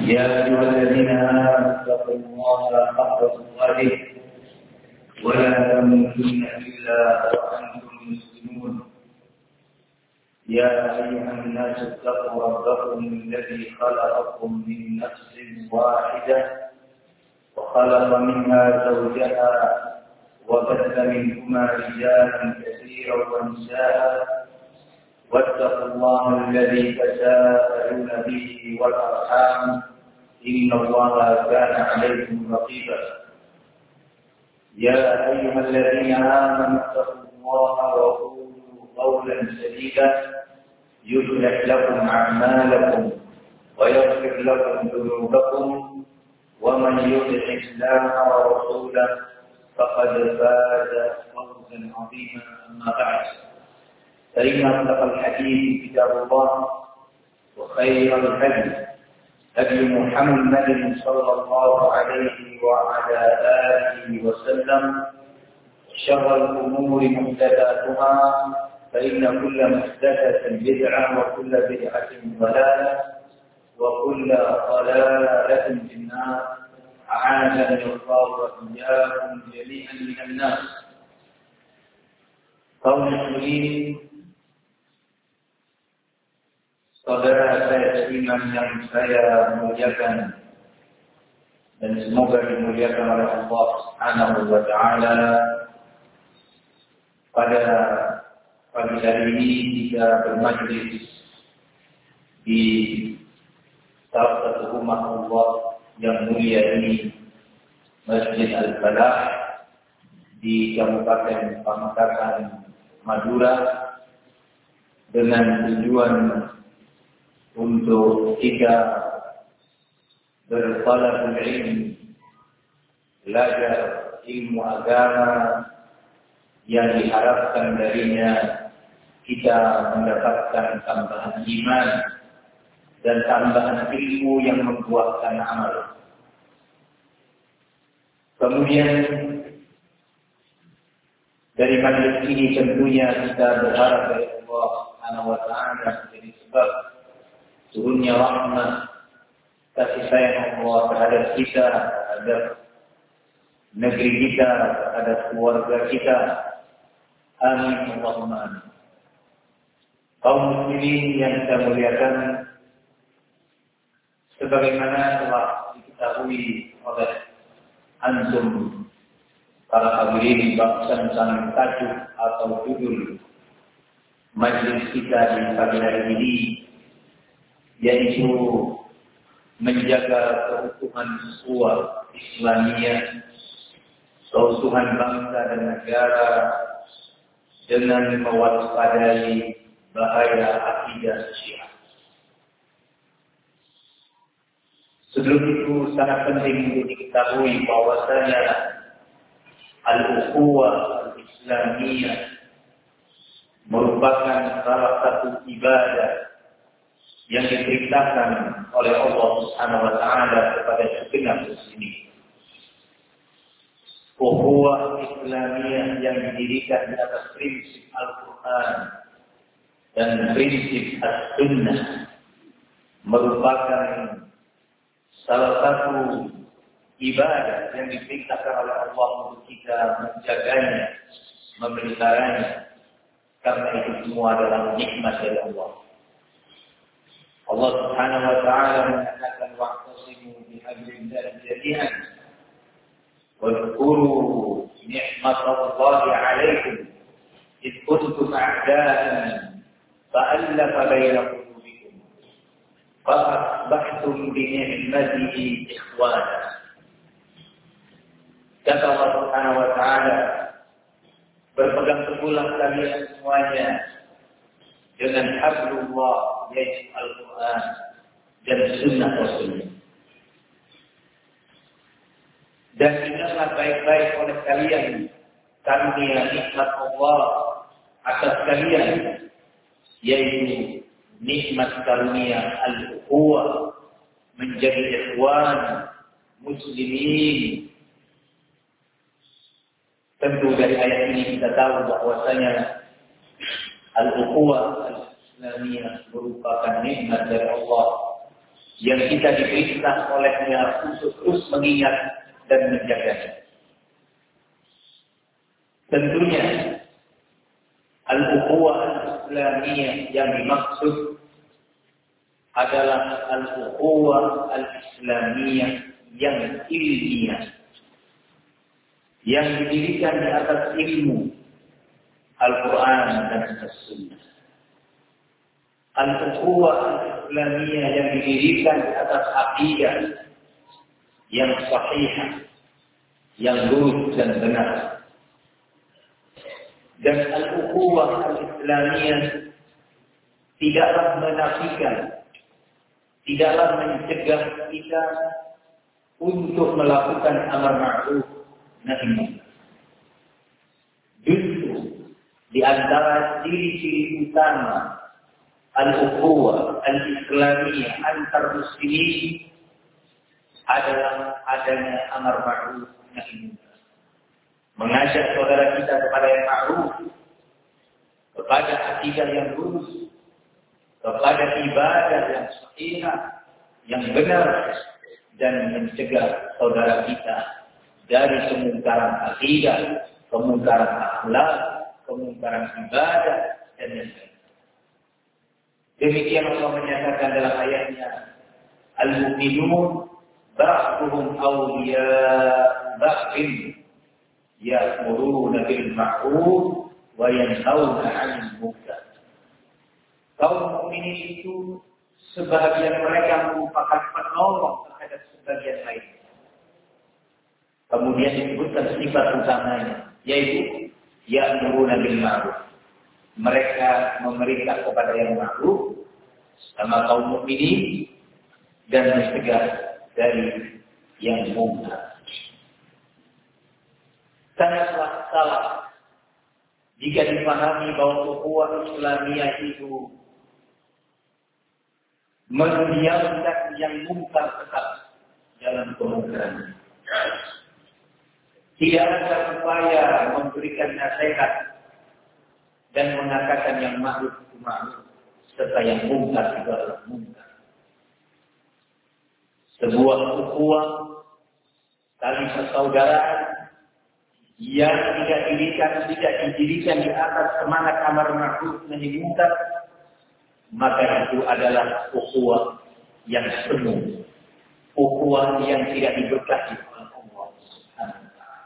يا أيها الذين آمنوا اتقوا الله حق تقاته ولا تموتن إلا وأنتم مسلمون. يا أيها الناس اتقوا ربكم الذي خلقكم من نفس واحدة وخلق منها زوجها وبث منهما رجالا كثيرا ونساء واتقوا الله الذي تساءلون به والأرحام إن الله كان عليكم رقيبا. يا أيها الذين آمنوا اتقوا الله وقولوا قولا سديدا يصلح لكم أعمالكم ويغفر لكم ذنوبكم ومن يطع الله ورسوله فقد فاز فوزا عظيما. أما بعد فإن أصدق الحديث كتاب الله وخير الهدي هدي محمد صلى الله عليه وعلى آله وسلم وشر الأمور محدثاتها فإن كل محدثة بدعة وكل بدعة ضلالة وكل ضلالة في النار. أعاذني الله وإياكم جميعا من النار. kaum muslimin, saudara saya seiman yang saya muliakan dan semoga dimuliakan oleh Allah Subhanahu wa taala. Pada pagi hari ini kita bermajlis di salah satu rumah Allah yang mulia ini, Masjid Al-Falah di Kabupaten Pamekasan, Madura, dengan tujuan untuk kita bertalabul ilmi, belajar ilmu agama yang diharapkan darinya kita mendapatkan tambahan iman dan tambahan ilmu yang membuahkan amal. Kemudian dari majlis ini tentunya kita berharap dari Allah Subhanahu wa taala menjadi sebab turunnya rahmat kasih sayang Allah terhadap kita, terhadap negeri kita, terhadap keluarga kita. Amin Allahumma amin. Kaum muslimin yang kita muliakan, sebagaimana telah diketahui oleh antum para hadirin bahkan tentang tajuk atau judul majlis kita di pagi hari ini, yaitu menjaga keutuhan ukhuwah Islamiyah, keutuhan bangsa dan negara dengan mewaspadai bahaya akidah Syiah. Sebelum itu sangat penting untuk diketahui bahwasanya al-ukhuwah al-Islamiyah merupakan salah satu ibadah yang diperintahkan oleh Allah Subhanahu wa taala kepada segenap muslimin. Ukhuwah Islamiyah yang didirikan di atas prinsip Al-Quran dan prinsip As-Sunnah merupakan salah satu ibadah yang diperintahkan oleh Allah untuk kita menjaganya, memeliharanya, karena itu semua adalah nikmat dari Allah. Allah Subhanahu wa taala mengatakan wa'tasimu bihablillahi jami'an wadhkuru ni'matallahi 'alaikum id kuntum a'da'an fa'alafa baina qulubikum fa'asbahtum bi ni'matihi ikhwana. Kata Allah Subhanahu wa taala, berpegang teguhlah kalian semuanya dengan hablullah, yaitu Al-Quran dan sunnah Rasulullah. Dan ingatlah baik-baik oleh kalian karunia nikmat Allah atas kalian, yaitu nikmat karunia al-ukhuwah, menjadi ikhwan muslimin. Tentu dari ayat ini kita tahu bahwasanya al-ukhuwah al-Islamiyah merupakan nikmat dari Allah yang kita diperintah olehnya untuk terus mengingat dan menjaganya. Tentunya al-ukhuwah al-islamiyah yang dimaksud adalah al-ukhuwah al-islamiyah yang ilmiah, yang didirikan di atas ilmu Al-Quran dan As-Sunnah. Al-ukhuwah al-islamiyah yang didirikan di atas akidah yang sahihah, yang lurus dan benar. Dan al-ukhuwah al-islamiyah tidaklah menafikan, tidaklah mencegah kita untuk melakukan amar ma'ruf nahi munkar. Justru di antara ciri-ciri utama al-ukhuwah al-islamiyah antar muslimin adalah adanya amar ma'ruf nahi munkar. Mengajak saudara kita kepada yang ma'ruf, kepada akidah yang lurus, kepada ibadah yang sahihah, yang benar, dan mencegah saudara kita dari kemungkaran akidah, kemungkaran akhlak, kemungkaran ibadah, dan lain-lain. Demikian Allah menyatakan dalam ayatnya, Al-Mu'minun ba'duhum awliya'u ba'din ya'muruna bil ma'ruf wa yanhauna 'anil munkar. Kaum mukminin itu sebagian mereka merupakan penolong terhadap sebagian lain. Kemudian disebutkan sifat utamanya, yaitu ya'muruna bil ma'ruf. Mereka memerintah kepada yang ma'ruf sama kaum mukminin dan mencegah dari yang munkar. Sangatlah salah jika dipahami bahwa ukhuwah Islamiyah itu mendiamkan yang munkar tetap dalam kemungkaran. Tidak ada upaya memberikan nasihat dan mengatakan yang ma'ruf itu ma'ruf, serta yang munkar itu adalah munkar. Sebuah ukhuwah tali persaudaraan yang tidak didirikan di atas semangat amar ma'ruf nahi munkar, maka itu adalah ukhuwah yang semu, ukhuwah yang tidak diberkahi oleh Allah Subhanahu wa taala.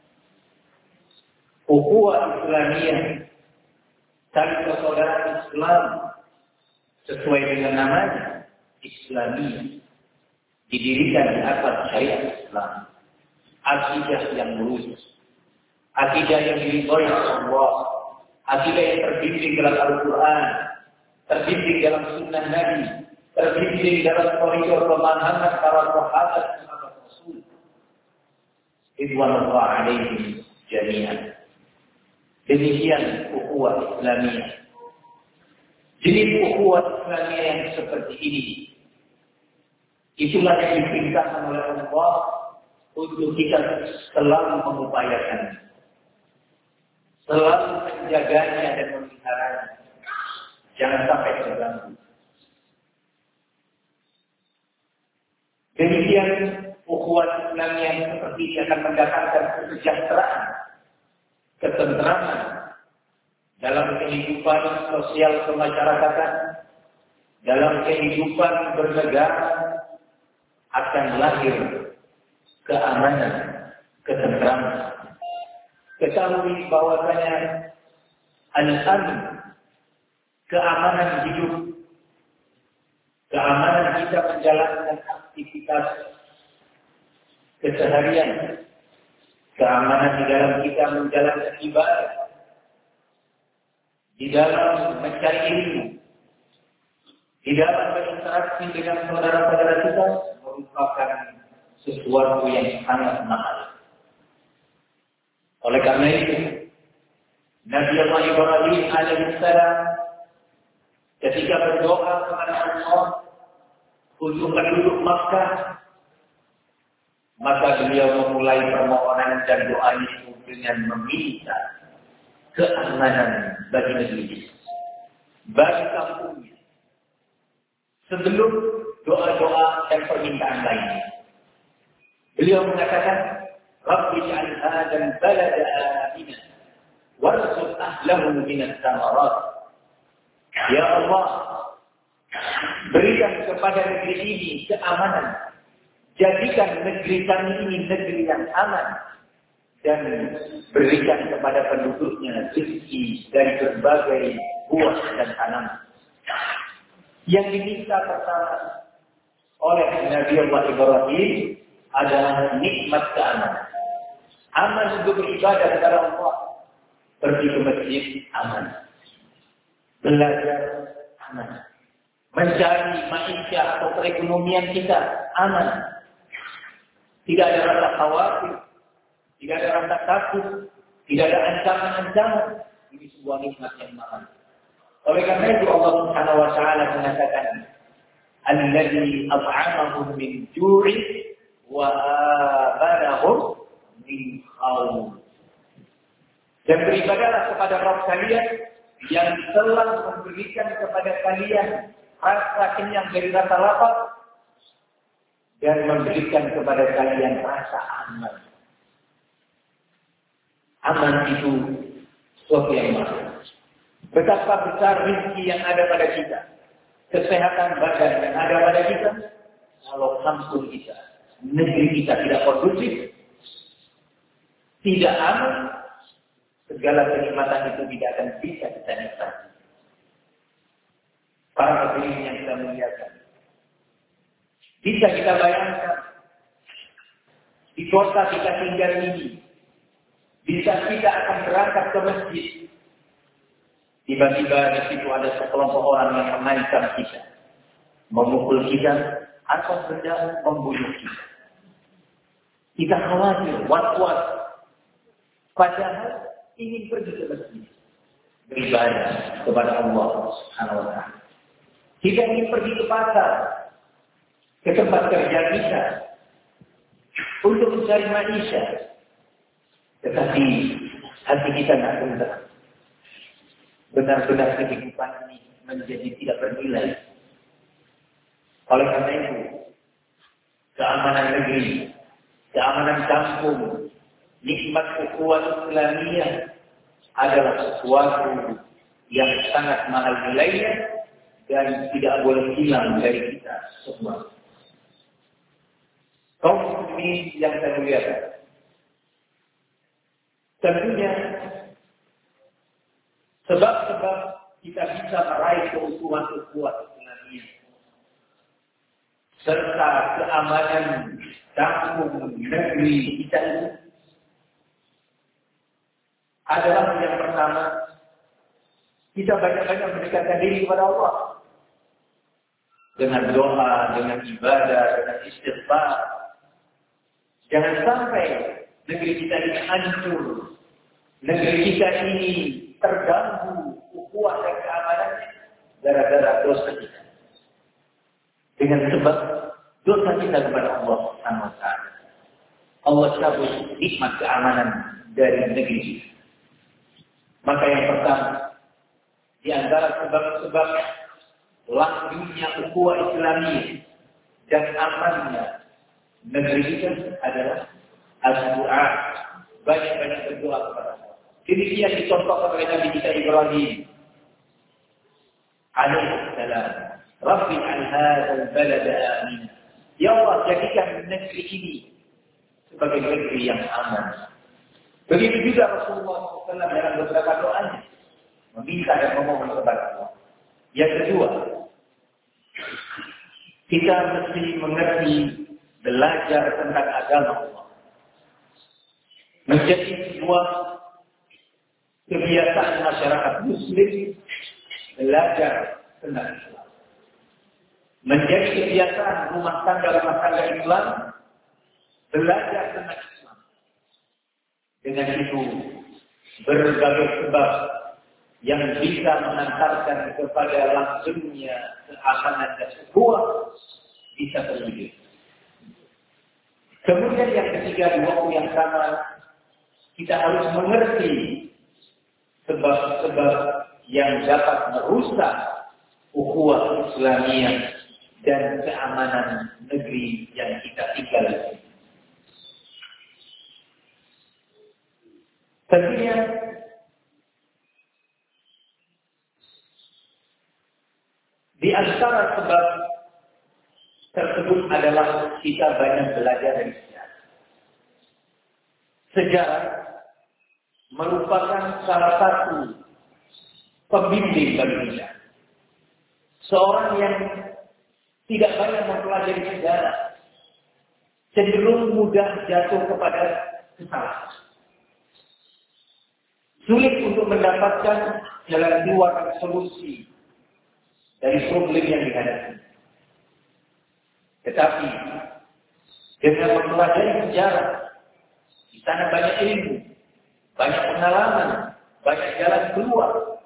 Ukhuwah Islamiyah, tali persaudaraan Islam sesuai dengan namanya, Islamiyah, didirikan di atas syariat Islam, akidah yang lurus, akidah yang diridhoi Allah, akidah yang terbimbing dalam Al-Quran, terbimbing dalam sunnah Nabi, terbimbing dalam koridor pemahaman para sahabat dan para rasul. Ridwanullah alaihim jami'an. Demikian ukhuwah Islamiyah. Jenis ukhuwah Islamiyah yang seperti ini, itulah yang diperintahkan oleh Allah untuk kita selalu mengupayakan, selalu menjaganya dan memeliharanya. Jangan sampai terganggu. Demikian ukhuwah Islamiyah yang seperti ini akan mendatangkan kesejahteraan, ketentraman dalam kehidupan sosial kemasyarakatan, dalam kehidupan bernegara, akan lahir keamanan, ketentraman. Ketahui bahwasanya al-amin, keamanan hidup, keamanan kita menjalankan aktivitas keseharian, keamanan di dalam kita menjalankan ibadah, di dalam mencari ilmu, di dalam berinteraksi dengan saudara-saudara kita, merupakan sesuatu yang sangat mahal. Oleh karena itu, Nabi Allah Ibrahim alaihissalam ketika berdoa kepada Allah untuk penduduk Makkah, maka beliau memulai permohonan dan doa itu dengan meminta keamanan bagi negeri, bagi kampungnya, sebelum doa-doa dan permintaan lainnya. Beliau mengatakan, Rabbi ij'al hadzal balada aminan warzuq ahlahu minas thamarat. Ya Allah, berikan kepada negeri ini keamanan. Jadikan negeri kami ini negeri yang aman. Dan berikan kepada penduduknya rezeki dari berbagai buah dan tanaman. Yang diminta pertama oleh Nabi Allah Ibrahim adalah nikmat keamanan. Aman untuk beribadah kepada Allah. Pergi ke masjid, aman. Belajar, aman. Mencari maisha atau perekonomian kita, aman. Tidak ada rasa khawatir, tidak ada rasa takut, tidak ada ancaman-ancaman. Ini sebuah nikmat yang mahal. Oleh karena itu Allah Subhanahu wa taala mengatakan, "Allazi at'amahum min ju'i wa amanahum min khawf." Dan beribadahlah kepada Rabb kalian yang telah memberikan kepada kalian rasa kenyang dari rasa lapar dan memberikan kepada kalian rasa aman. Aman itu sesuatu yang mahal. Betapa besar rezeki yang ada pada kita, kesehatan badan yang ada pada kita, kalau kampung kita, negeri kita tidak kondusif, tidak aman, segala kenikmatan itu tidak akan bisa kita nikmati. Para hadirin yang kita muliakan, bisa kita bayangkan di kota kita tinggal ini, bisa kita akan berangkat ke masjid, tiba-tiba di situ ada sekelompok orang yang mengancam kita, memukul kita, atau sedang membunuh kita. Kita khawatir, was-was, padahal ingin pergi ke masjid, beribadah kepada Allah Subhanahu wa taala. Kita ingin pergi ke pasar, ke tempat kerja kita, untuk mencari maisha. Tetapi hati kita tidak tenang. Benar-benar kehidupan ini menjadi tidak bernilai. Oleh karena itu, keamanan negeri, keamanan kampung, nikmat ukhuwah Islamiyah adalah sesuatu yang sangat mahal nilainya dan tidak boleh hilang dari kita semua. Kaum muslimin yang saya muliakan, tentunya sebab-sebab kita bisa meraih keutuhan Islamiyah serta keamanan kampung negeri kita ini adalah yang pertama, kita banyak-banyak mendekatkan diri kepada Allah dengan doa, dengan ibadah, dengan istighfar. Jangan sampai negeri kita ini hancur, negeri kita ini terganggu ukhuwah dan keamanannya gara-gara dosa kita. Dengan sebab dosa kita kepada Allah Subhanahu wa taala, Allah cabut nikmat keamanan dari negeri kita. Maka yang pertama, di antara sebab-sebab langgengnya ukhuwah Islamiyah dan amannya negeri kita adalah doa, banyak-banyak berdoa kepada Allah. Demikian dicontohkan oleh Nabi kita Ibrahim alaihissalam. Rabbi ij'al hadzal balada aminan. Ya Allah, jadikan negeri ini sebagai negeri yang aman. Begitu juga Rasulullah SAW dalam beberapa doanya meminta dan memohon kepada Allah. Yang kedua, kita mesti mengerti, belajar tentang agama Allah. Menjadi sebuah kebiasaan masyarakat Muslim belajar tentang Islam. Menjadi kebiasaan rumah tangga Islam belajar tentang Islam. Dengan itu berbagai sebab yang bisa mengantarkan kepada langsungnya keamanan dan ukhuwah bisa terwujud. Kemudian yang ketiga, di waktu yang sama kita harus mengerti sebab-sebab yang dapat merusak ukhuwah Islamiyah dan keamanan negeri yang kita tinggali. Tentunya di antara sebab tersebut adalah kita banyak belajar dari sejarah. Sejarah merupakan salah satu pembimbing bagi kita. Seorang yang tidak banyak mempelajari sejarah cenderung mudah jatuh kepada kesalahan. Sulit untuk mendapatkan jalan keluar dan solusi dari problem yang dihadapi. Tetapi dengan mempelajari sejarah, di sana banyak ilmu, banyak pengalaman, banyak jalan keluar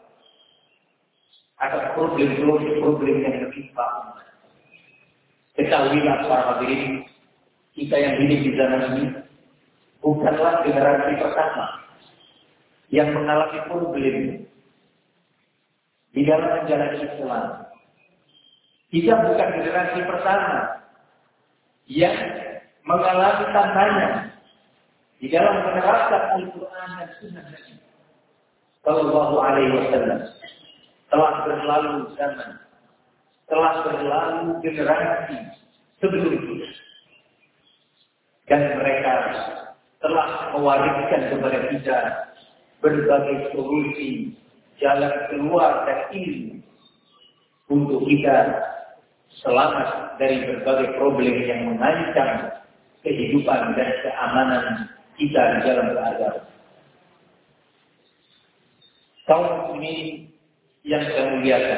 atas problem yang menimpa umat. Ketahuilah para hadirin, kita yang hidup di zaman ini bukanlah generasi pertama yang mengalami problem di dalam menjalani Islam. Kita bukan generasi pertama yang mengalami tantangan di dalam menerapkan Al-Quran dan Sunnah Nabi Sallallahu Alaihi Wasallam. Telah berlalu zaman, telah berlalu generasi sebelum kita, dan mereka telah mewariskan kepada kita berbagai solusi, jalan keluar dan ilmu untuk kita selamat dari berbagai problem yang mengancam kehidupan dan keamanan kita di dalam beragama. Kaum muslimin yang saya muliakan,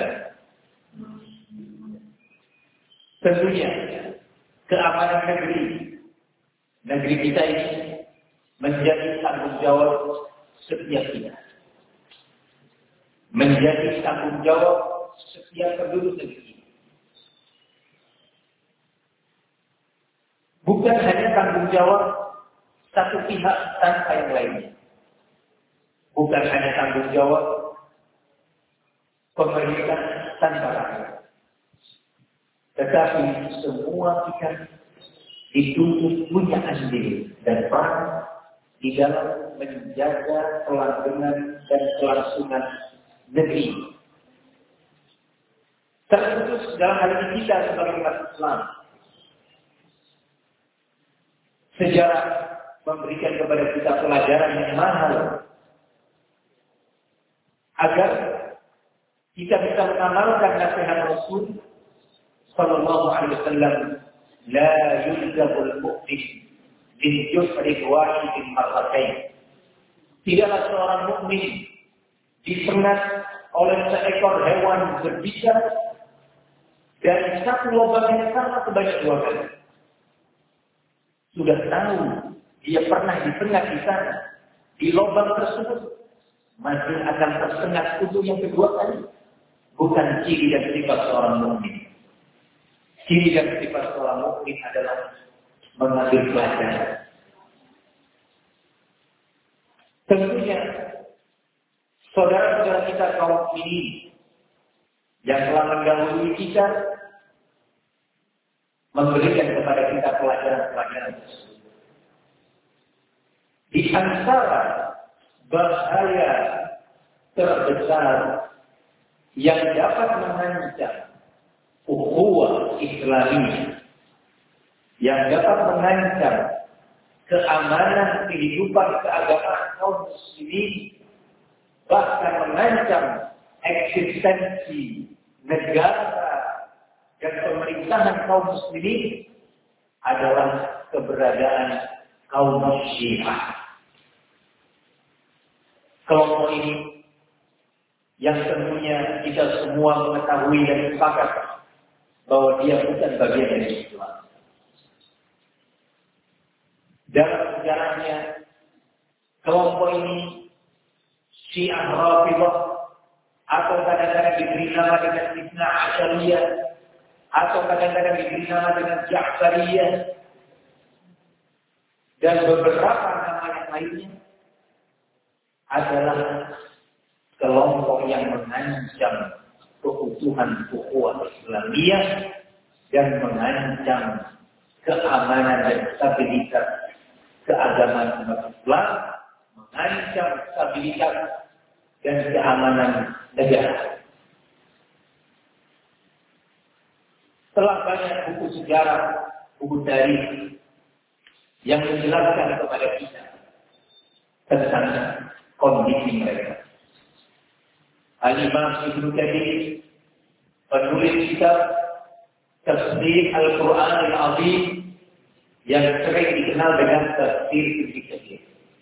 tentunya keamanan negeri kita ini menjadi tanggung jawab setiap kita. Menjadi tanggung jawab setiap penduduk negeri. Bukan hanya tanggung jawab satu pihak tanpa yang lainnya. Bukan hanya tanggung jawab pemerintah tanpa rakyat. Tetapi semua kita dituntut punya andil dan peran di dalam menjaga kelancaran dan kelangsungan negeri. Terkhusus dalam hal ini kita sebagai umat Islam, sejarah memberikan kepada kita pelajaran yang mahal agar kita bisa mengamalkan nasihat Rasul Sallallahu Alaihi Wasallam, la yulzabul mu'min bin yusrik wahidin marratain. Tidaklah seorang mukmin disengat oleh seekor hewan berbisa dari satu lubang yang sama sebanyak dua kali. Sudah tahu dia pernah disengat di sana, di lubang tersebut, masih akan tersengat untuk yang kedua kali. Bukan ciri dan sifat seorang mukmin. Ciri dan sifat seorang mukmin adalah mengambil pelajaran. Tentunya saudara-saudara kita kaum ini yang telah mendahului kita memberikan kepada kita pelajaran-pelajaran tersebut. Di antara bahaya terbesar yang dapat mengancam ukhuwah Islamiyah, yang dapat mengancam keamanan kehidupan keagamaan kaum muslimin, bahkan mengancam eksistensi negara dan pemerintahan kaum muslimin adalah keberadaan kaum Syiah. Kelompok ini yang tentunya kita semua mengetahui dan sepakat bahwa dia bukan bagian dari Islam. Dalam sejarahnya, kelompok ini Syiah Rafidhah, atau kadang-kadang diberi nama dengan Ithna Asyariyah, atau kadang-kadang diberi nama dengan Ja'fariyah, dan beberapa nama yang lainnya, adalah kelompok yang mengancam keutuhan ukhuwah Islamiyah dan mengancam keamanan dan stabilitas keagamaan umat Islam, mengancam stabilitas dan keamanan negara. Telah banyak buku sejarah, buku tarikh yang menjelaskan kepada kita tentang kondisi mereka. Al-Imam Ibnu Katsir, penulis kitab Tafsir Al-Quran Al-Azim yang sering dikenal dengan Tafsir Ibnu Katsir.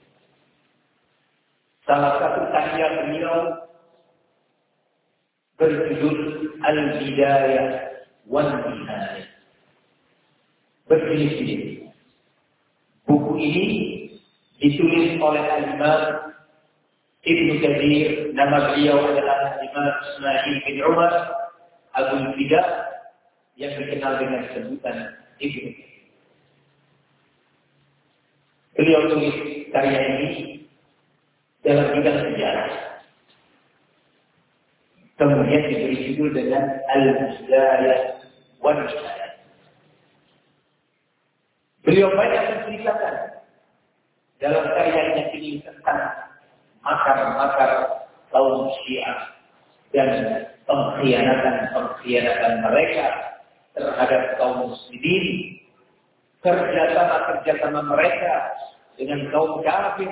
Salah satu karya beliau berjudul Al-Bidayah wan Nihayah. Berjilid-jilid. Buku ini ditulis oleh Al-Imam Ibnu Katsir, nama beliau adalah Imam Ismail bin Umar Abul Fida yang dikenal dengan sebutan Ibnu Katsir. Beliau tulis karya ini dalam bidang sejarah. Kemudian diberi judul dengan Al-Bidayah wan Nihayah. Beliau banyak menceritakan dalam karyanya ini tentang makar-makar kaum Syiah dan pengkhianatan mereka terhadap kaum muslimin, kerjasama mereka dengan kaum kafir,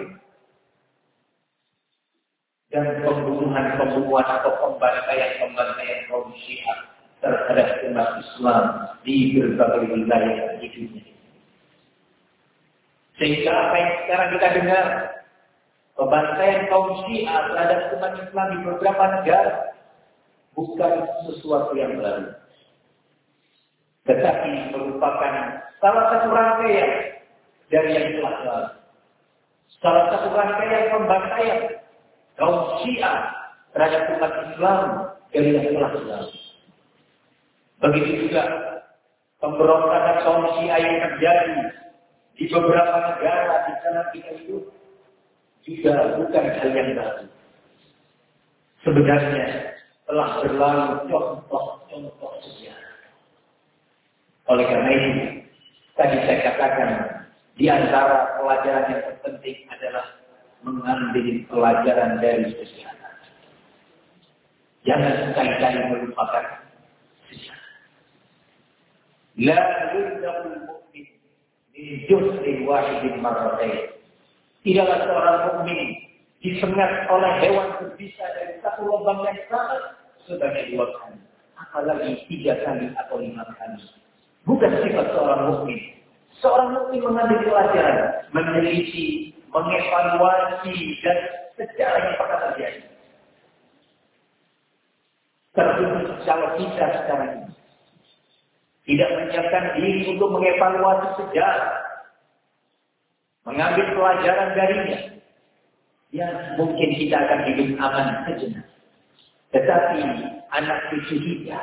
dan pembunuhan atau pembantaian kaum Syiah terhadap umat Islam di berbagai wilayah di dunia. Sehingga apa yang sekarang kita dengar, pembantaian kaum Syiah terhadap umat Islam di beberapa negara, bukan sesuatu yang baru, tetapi merupakan salah satu rangkaian dari yang telah lalu. Salah satu rangkaian pembantaian kaum Syiah terhadap umat Islam dari yang telah lalu. Begitu juga pemberontakan kaum Syiah yang terjadi di beberapa negara di sana kita hidup juga bukan hal yang baru. Sebenarnya telah berlalu contoh-contoh sejarah. Oleh karena itu, tadi saya katakan di antara pelajaran yang terpenting adalah mengambil pelajaran dari sejarah. Jangan sekali-kali melupakan sejarah. La yurzaqul mu'min min juz'in wahidin marratain. Tidaklah seorang mukmin disengat oleh hewan berbisa dari satu lubang yang sama sebanyak 2 kali, apalagi 3 kali atau 5 kali. Bukan sifat seorang mukmin. Seorang mukmin mengambil pelajaran, meneliti, mengevaluasi dan sejarah yang pernah terjadi. Terkhusus kalau kita sekarang ini tidak menyiapkan diri untuk mengevaluasi sejarah, mengambil pelajaran darinya, ya mungkin kita akan hidup aman sejenak. Tetapi anak cucu kita,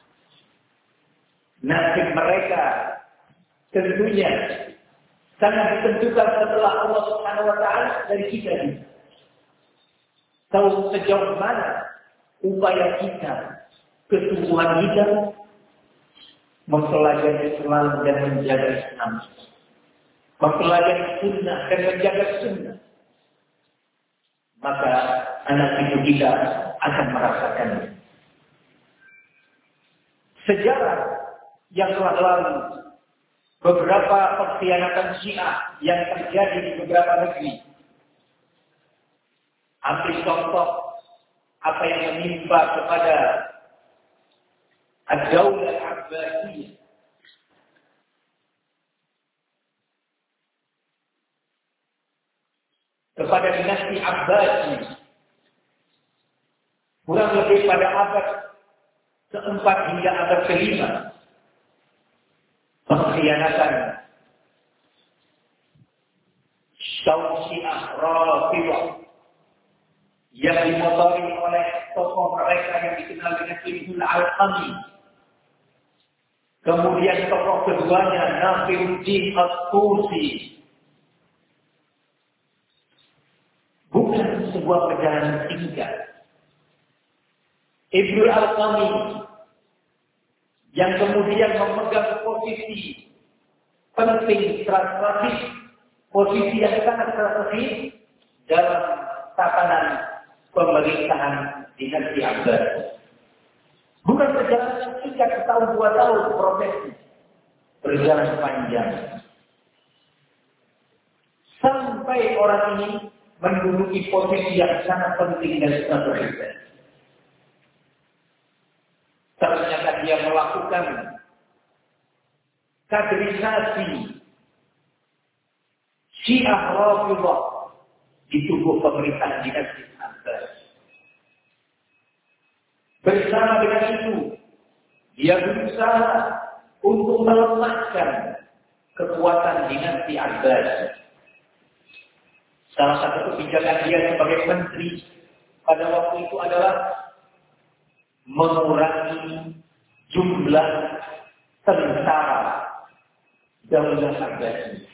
nasib mereka tentunya sangat ditentukan setelah Allah Subhanahu wa taala dari kita ini. Tahu sejauh mana upaya kita, kesungguhan kita mempelajari Islam dan menjaga Islam, mempelajari sunnah dan menjaga sunnah, maka anak cucu kita akan merasakannya. Sejarah yang telah lalu, beberapa pengkhianatan Syiah yang terjadi di beberapa negeri. Ambil contoh apa yang menimpa kepada Ad-Daulah Abbasiyah. Kepada dinasti Abbasi. Kurang lebih pada abad keempat hingga abad kelima. Pengkhianatan kaum Syiah Rafidhah yang dimotori oleh tokoh mereka yang dikenal dengan Ibnu Al-Qami. Kemudian tokoh keduanya Nafiruddin At-Tusi. Bukan sebuah perjalanan singkat. Ibnu Al-Qami yang kemudian memegang posisi penting strategis, posisi yang sangat strategis dalam tatanan pemerintahan dinasti Abbasiyah. Bukan perjalanan yang singkat setahun 2 tahun prosesnya, berjalan panjang. Sampai orang ini menduduki posisi yang sangat penting dan strategis. Ternyata dia melakukan kaderisasi Syiah Rafidhah di tubuh pemerintahan dinasti Abbas. Bersama dengan itu, dia berusaha untuk melemahkan kekuatan dinasti Abbas. Salah satu kebijakan dia sebagai menteri pada waktu itu adalah mengurangi jumlah tentara Daulah Abbasiyah.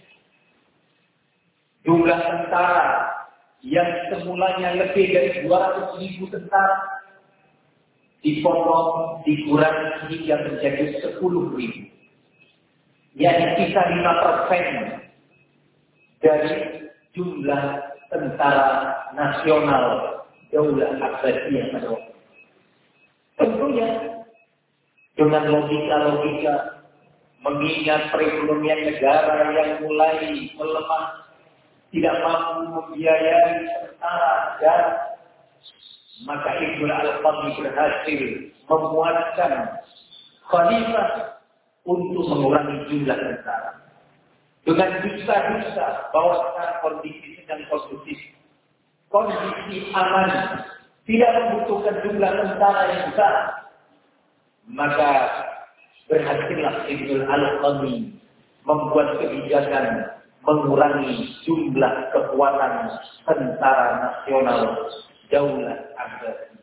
Jumlah tentara yang semulanya lebih dari 200.000 tentara dipotong, dikurangi hingga menjadi 10.000. Yakni sisa 5% dari jumlah tentara nasional Daulah Abbasiyah pada waktu itu. Tentunya dengan logika-logika mengingat perekonomian negara yang mulai melemah, tidak mampu membiayai tentara dan maka Ibnu Al-Qadhi berhasil memuatkan khalifah untuk mengurangi jumlah tentara. Dengan dusta-dusta bahwa sekarang kondisi sedang kondusif, kondisi aman, tidak membutuhkan jumlah tentara yang besar, maka berhasillah Ibnu Al-Qadhi membuat kebijakan mengurangi jumlah kekuatan tentara nasional Daulah Abbasiyah.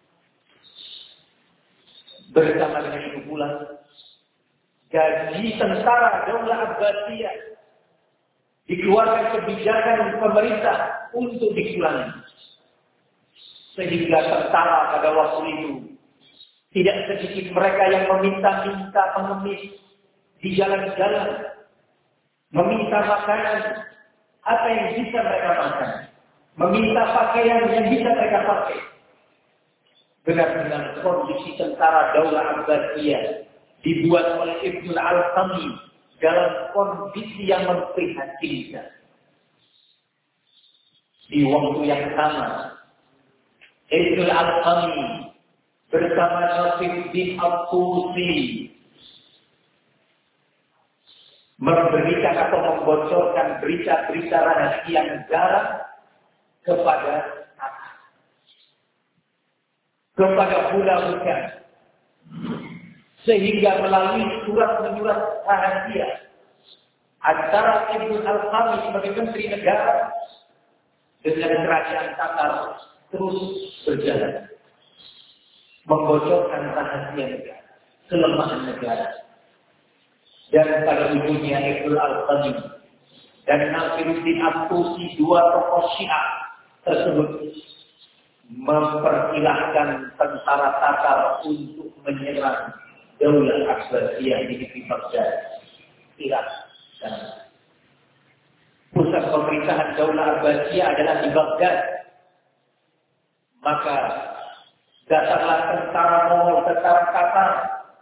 Bersama dengan itu pula, gaji tentara Daulah Abbasiyah dikeluarkan kebijakan pemerintah untuk dikurangi. Sehingga tentara pada waktu itu tidak sedikit mereka yang meminta-minta pengemis di jalan-jalan, meminta makanan apa yang bisa mereka makan, meminta pakaian yang bisa mereka pakai. Benar-benar kondisi tentara Daulah Abbasiyah dibuat oleh Ibnu Al-Qadhi dalam kondisi yang memprihatinkan. Di waktu yang sama, Ibnu Al-Qadhi bersama Nasiruddin Al-Tusi memberikan atau membocorkan berita-berita rahasia negara kepada budak-budak, sehingga melalui surat-menyurat rahasia antara Ibnu Al-Qadhi sebagai menteri negara dengan kerajaan Tatar terus berjalan, membocorkan rahasia negara, kelemahan negara. Dan pada ujungnya Ibnu Al-Qadhi dan Nasiruddin Al-Tusi, dua tokoh Syiah tersebut, mempersilahkan tentara Tatar untuk menyerang Daulah Abbasiyah di negeri Baghdad, Irak. Dan pusat pemerintahan Daulah Abbasiyah adalah di Baghdad. Maka datanglah tentara Mongol, tentara Tatar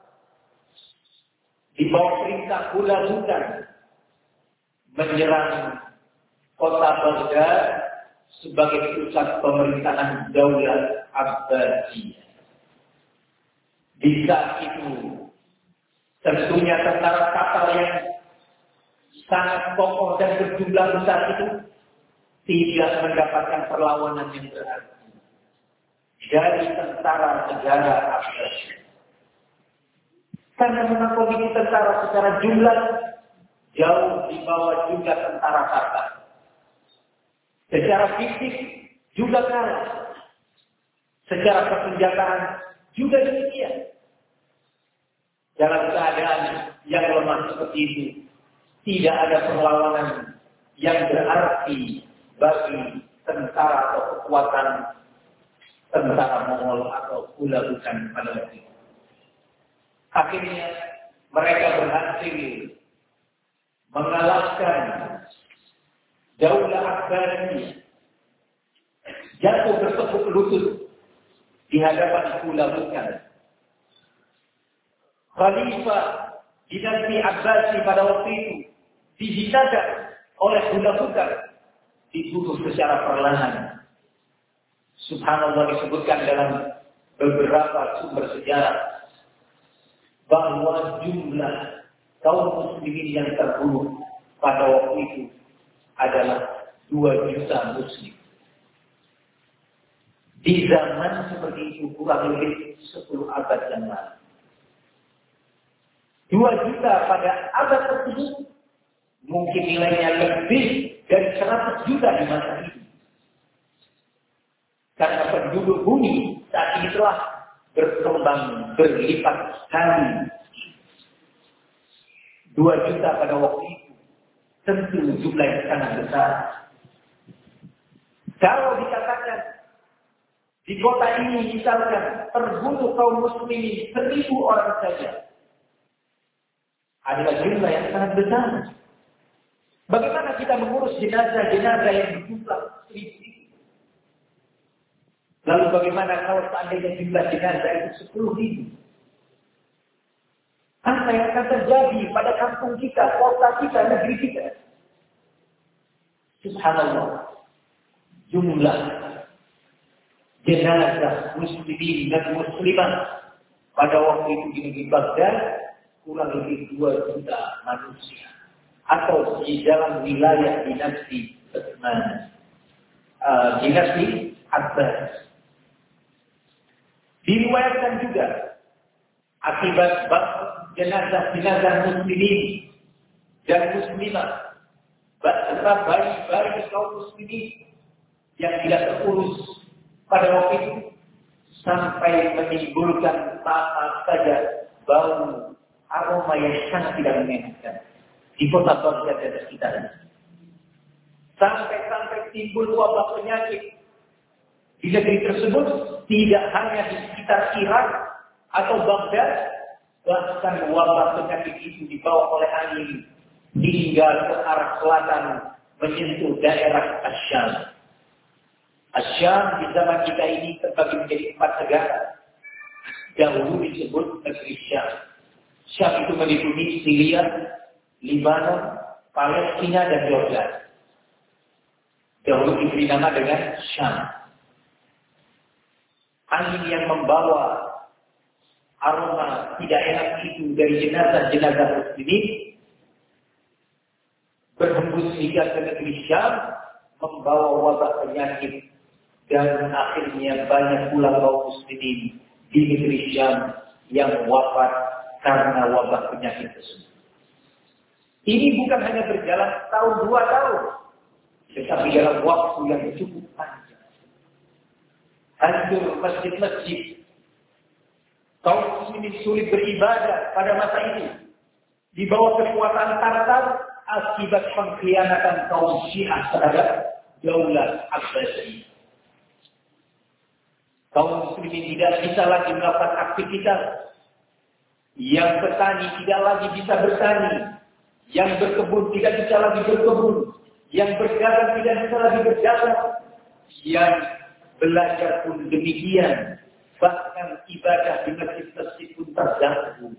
di bawah perintah Hulagukan menyerang kota Baghdad sebagai pusat pemerintahan Daulah Abbasiyah. Di saat itu, tentunya tentara Tatar yang sangat kokoh dan berjumlah besar itu tidak mendapatkan perlawanan yang berarti dari tentara negara Abbasiyah. Karena memang kondisi tentara secara jumlah jauh di bawah jumlah tentara Tatar. Secara fisik juga kalah. Secara persenjataan juga demikian. Dalam keadaan yang lemah seperti itu, tidak ada perlawanan yang berarti bagi tentara atau kekuatan tentara Mongol atau Hulagukan pada waktu itu. Akhirnya mereka berhasil mengalahkan Daulah Abbasiyah, jatuh bertepuk lutut di hadapan Khulafa'i. Khalifah dinasti Abbasi pada waktu itu dihinakan oleh Khulafa'i, dibunuh secara perlahan. Subhanallah, disebutkan dalam beberapa sumber sejarah bahwa jumlah kaum muslimin yang terbunuh pada waktu itu adalah 2 juta muslim. Di zaman seperti itu kurang lebih 10 abad yang lalu. 2 juta pada abad tersebut mungkin nilainya lebih dari 100 juta di masa ini. Karena penduduk bumi saat ini telah berkembang berlipat kali. 2 juta pada waktu itu tentu jumlah yang sangat besar. Kalau dikatakan di kota ini misalkan terbunuh kaum muslimin 1000 orang saja, adalah jumlah yang sangat besar. Bagaimana kita mengurus jenazah-jenazah yang berjumlah 1000? Lalu bagaimana kalau seandainya jumlah jenazah itu 10.000? Apa yang akan terjadi pada kampung kita, kota kita, negeri kita? Subhanallah. Jumlah jenazah muslimin dan muslimat pada waktu itu di negeri Baghdad kurang lebih 2 juta manusia. Atau di dalam wilayah dinasti Abbas. Diriwayatkan juga akibat jenazah-jenazah muslimin dan muslimat, beserta bayi-bayi kaum muslimin yang tidak terurus pada waktu itu, sampai menimbulkan maaf saja bau aroma yang sangat tidak menyenangkan di kota Baghdad dan sekitarnya. Sampai timbul wabah penyakit di negeri tersebut, tidak hanya di sekitar Irak atau Baghdad, bahkan wabah penyakit itu dibawa oleh angin hingga ke arah selatan menyentuh daerah Asyam. Asyam di zaman kita ini terbagi menjadi 4 negara. Dahulu disebut negeri Syam. Syam itu meliputi Syria, Lebanon, Palestina, dan Yordan. Dahulu diberi nama dengan Syam. Angin yang membawa aroma tidak enak itu dari jenazah-jenazah muslimin berhembus hingga ke negeri Syam, membawa wabah penyakit, dan akhirnya banyak pula kaum muslimin di negeri Syam yang wafat karena wabah penyakit tersebut. Ini bukan hanya berjalan tahun 2 tahun, tetapi dalam waktu yang cukup panjang. Hancur masjid-masjid. Kaum muslimin sulit beribadah pada masa ini. Di bawah kekuatan Tartar akibat pengkhianatan kaum Syiah terhadap Daulah Abbasiyah. Kaum muslimin tidak bisa lagi melakukan aktivitas. Yang petani tidak lagi bisa bertani. Yang berkebun tidak bisa lagi berkebun. Yang berdagang tidak bisa lagi berdagang. Yang belajar pun demikian. Bahkan ibadah di masjid-masjid pun terganggu.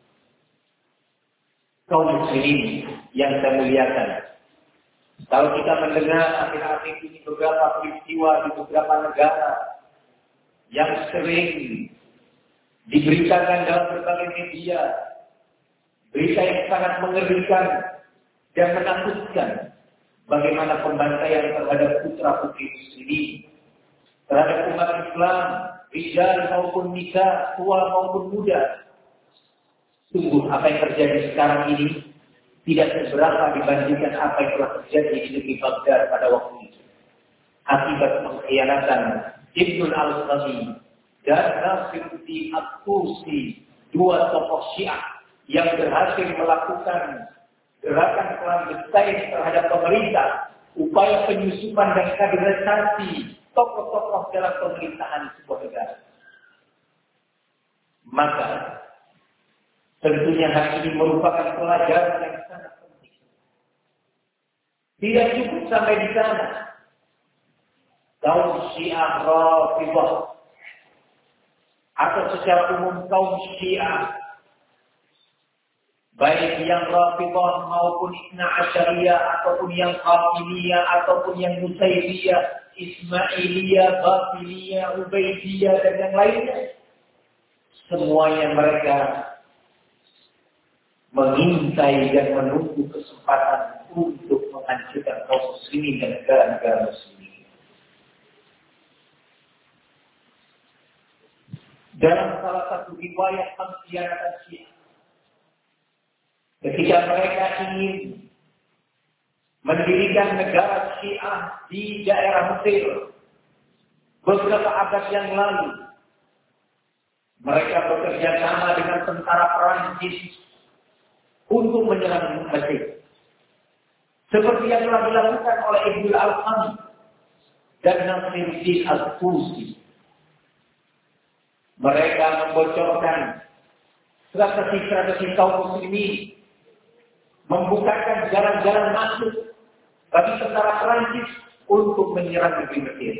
Kaum muslimin yang saya muliakan, kalau kita mendengar akhir-akhir ini beberapa peristiwa di beberapa negara yang sering diberitakan dalam berbagai media, berita yang sangat mengerikan dan menakutkan, bagaimana pembantaian terhadap putra-putri muslimin, terhadap umat Islam, rijal maupun nisa, tua maupun muda. Sungguh apa yang terjadi sekarang ini tidak seberapa dibandingkan apa yang telah terjadi di negeri Baghdad pada waktu itu. Akibat pengkhianatan Ibnul Al-Qadhi dan Nasiruddin At-Tusi, 2 tokoh Syiah yang berhasil melakukan gerakan clandestine terhadap pemerintah, upaya penyusupan dan kaderisasi tokoh-tokoh dalam pemerintahan sebuah negara. Maka Tentunya hal ini merupakan pelajaran yang sangat penting. Tidak cukup sampai di sana. Kaum Syiah Rafidhah atau secara umum kaum Syiah, baik yang Rafidhah maupun Ithna Asyariyah ataupun yang Qatimiyah ataupun yang Nusairiyah, Ismailiyah, Batiniyah, Ubaidiyah dan yang lainnya, semuanya mereka mengintai dan menunggu kesempatan untuk menghancurkan kaum muslimin dan negara-negara muslimin. Dalam salah satu riwayat pengkhianatan Syiah, ketika mereka ingin mendirikan negara Syiah di daerah Mesir beberapa abad yang lalu, mereka bekerja sama dengan tentara Perancis untuk menyerang Mesir. Seperti yang telah dilakukan oleh Ibnu Al-Qami dan Nasiruddin Al-Tusi. Mereka membocorkan strategi-strategi kaum muslimin, membukakan jalan-jalan masuk bagi tentara Perancis untuk menyerang negeri Mesir.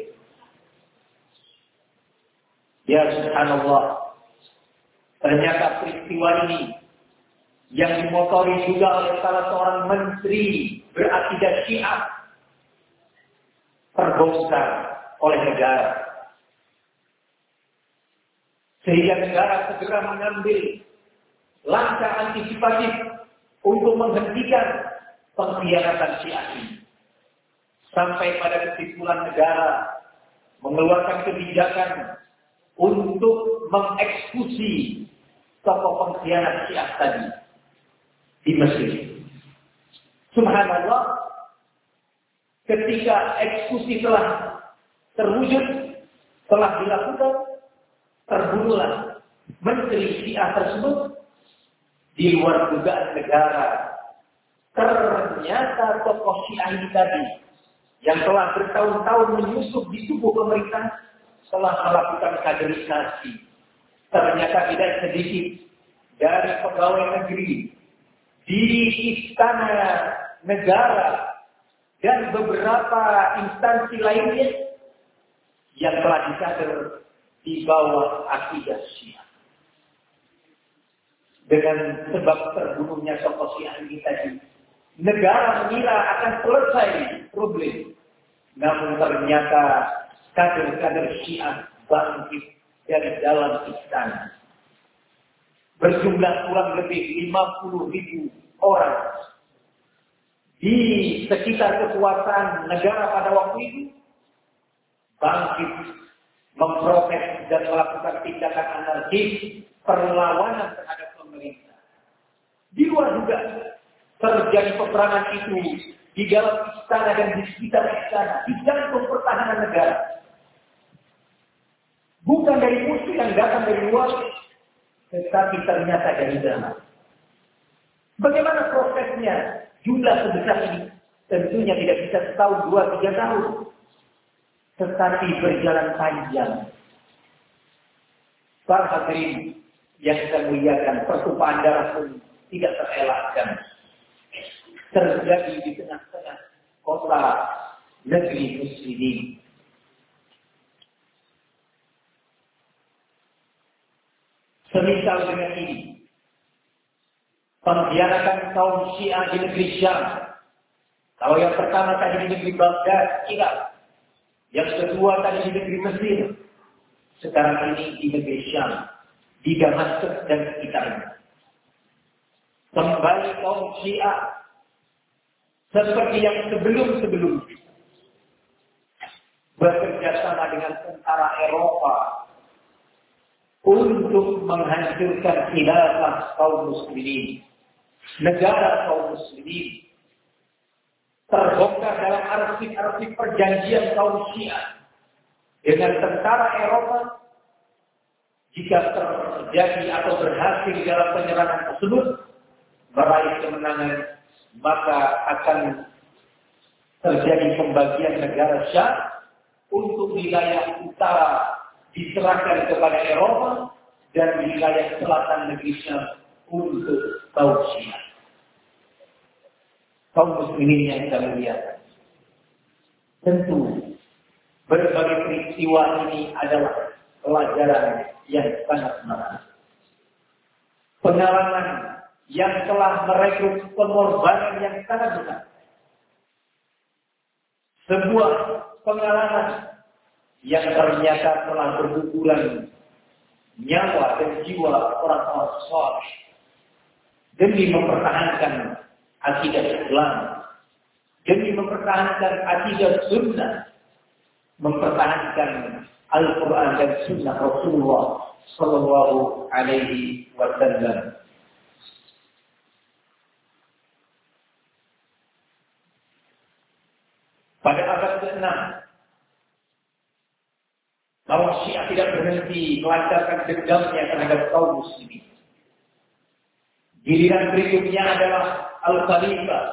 Ya subhanallah, ternyata peristiwa ini yang dimotori juga oleh salah seorang menteri berakidah Syiah terbongkar oleh negara. Sehingga negara segera mengambil langkah antisipatif untuk menghentikan pengkhianatan Syiah ini. Sampai pada kesimpulan negara mengeluarkan kebijakan untuk mengeksekusi tokoh pengkhianat Syiah tadi di Mesir. Subhanallah, ketika eksekusi telah terwujud, telah dilakukan, terbunuhlah menteri Syiah tersebut di luar dugaan negara. Ternyata tokoh Syiah ini tadi yang telah bertahun-tahun menyusup di tubuh pemerintah telah melakukan kaderisasi. Ternyata tidak sedikit dari pegawai negeri di istana negara dan beberapa instansi lainnya yang telah dikader di bawah akidah Syiah. Dengan sebab terbunuhnya tokoh Syiah ini tadi, negara mengira akan selesai problem. Namun ternyata kader-kader Syiah bangkit dari dalam istana. Berjumlah kurang lebih 50.000 orang di sekitar kekuasaan negara pada waktu itu bangkit memprotes dan melakukan tindakan anarkis perlawanan terhadap pemerintah. Di luar juga terjadi peperangan itu di dalam istana dan di sekitar istana, di jantung pertahanan negara. Bukan dari musuh yang datang dari luar, tetapi ternyata dari dalam. Bagaimana prosesnya? Jumlah sebesar ini tentunya tidak bisa setahun, 2, 3 tahun. Tetapi berjalan panjang. Para hadirin yang saya muliakan, pertumpahan darah pun tidak terelakkan. Terjadi di tengah-tengah kota negeri muslimin. Semisal dengan ini, pengkhianatan kaum Syiah di negeri Syam. Kalau yang pertama tadi di negeri Baghdad, Irak. Yang kedua tadi di negeri Mesir. Sekarang ini di negeri Syam, di Damaskus dan sekitarnya. Kembali kaum Syiah seperti yang sebelum-sebelumnya. Bekerja sama dengan tentara Eropa untuk menghancurkan khilafah kaum muslimin. Negara kaum muslimin terbongkar dalam arsip-arsip perjanjian kaum Syiah dengan tentara Eropa. Jika terjadi atau berhasil dalam penyerangan tersebut, meraih kemenangan, maka akan terjadi pembagian negara Syam untuk wilayah utara diserahkan kepada Eropa dan wilayah selatan negeri Syam untuk kaum Syiah. Kaum muslimin yang kita muliakan. Tentu berbagai peristiwa ini adalah pelajaran yang sangat menarik. Pengalaman yang telah merekrut pengorbanan yang sangat besar. Sebuah pengalaman yang ternyata telah berguguran nyawa dan jiwa orang-orang saleh demi mempertahankan akidah Islam, demi mempertahankan akidah sunnah, mempertahankan Al-Quran dan sunnah Rasulullah Sallallahu Alaihi Wasallam. Pada abad ke-6, kaum Syiah tidak berhenti melancarkan dendamnya terhadap kaum muslimin. Giliran berikutnya adalah Al-Khalifah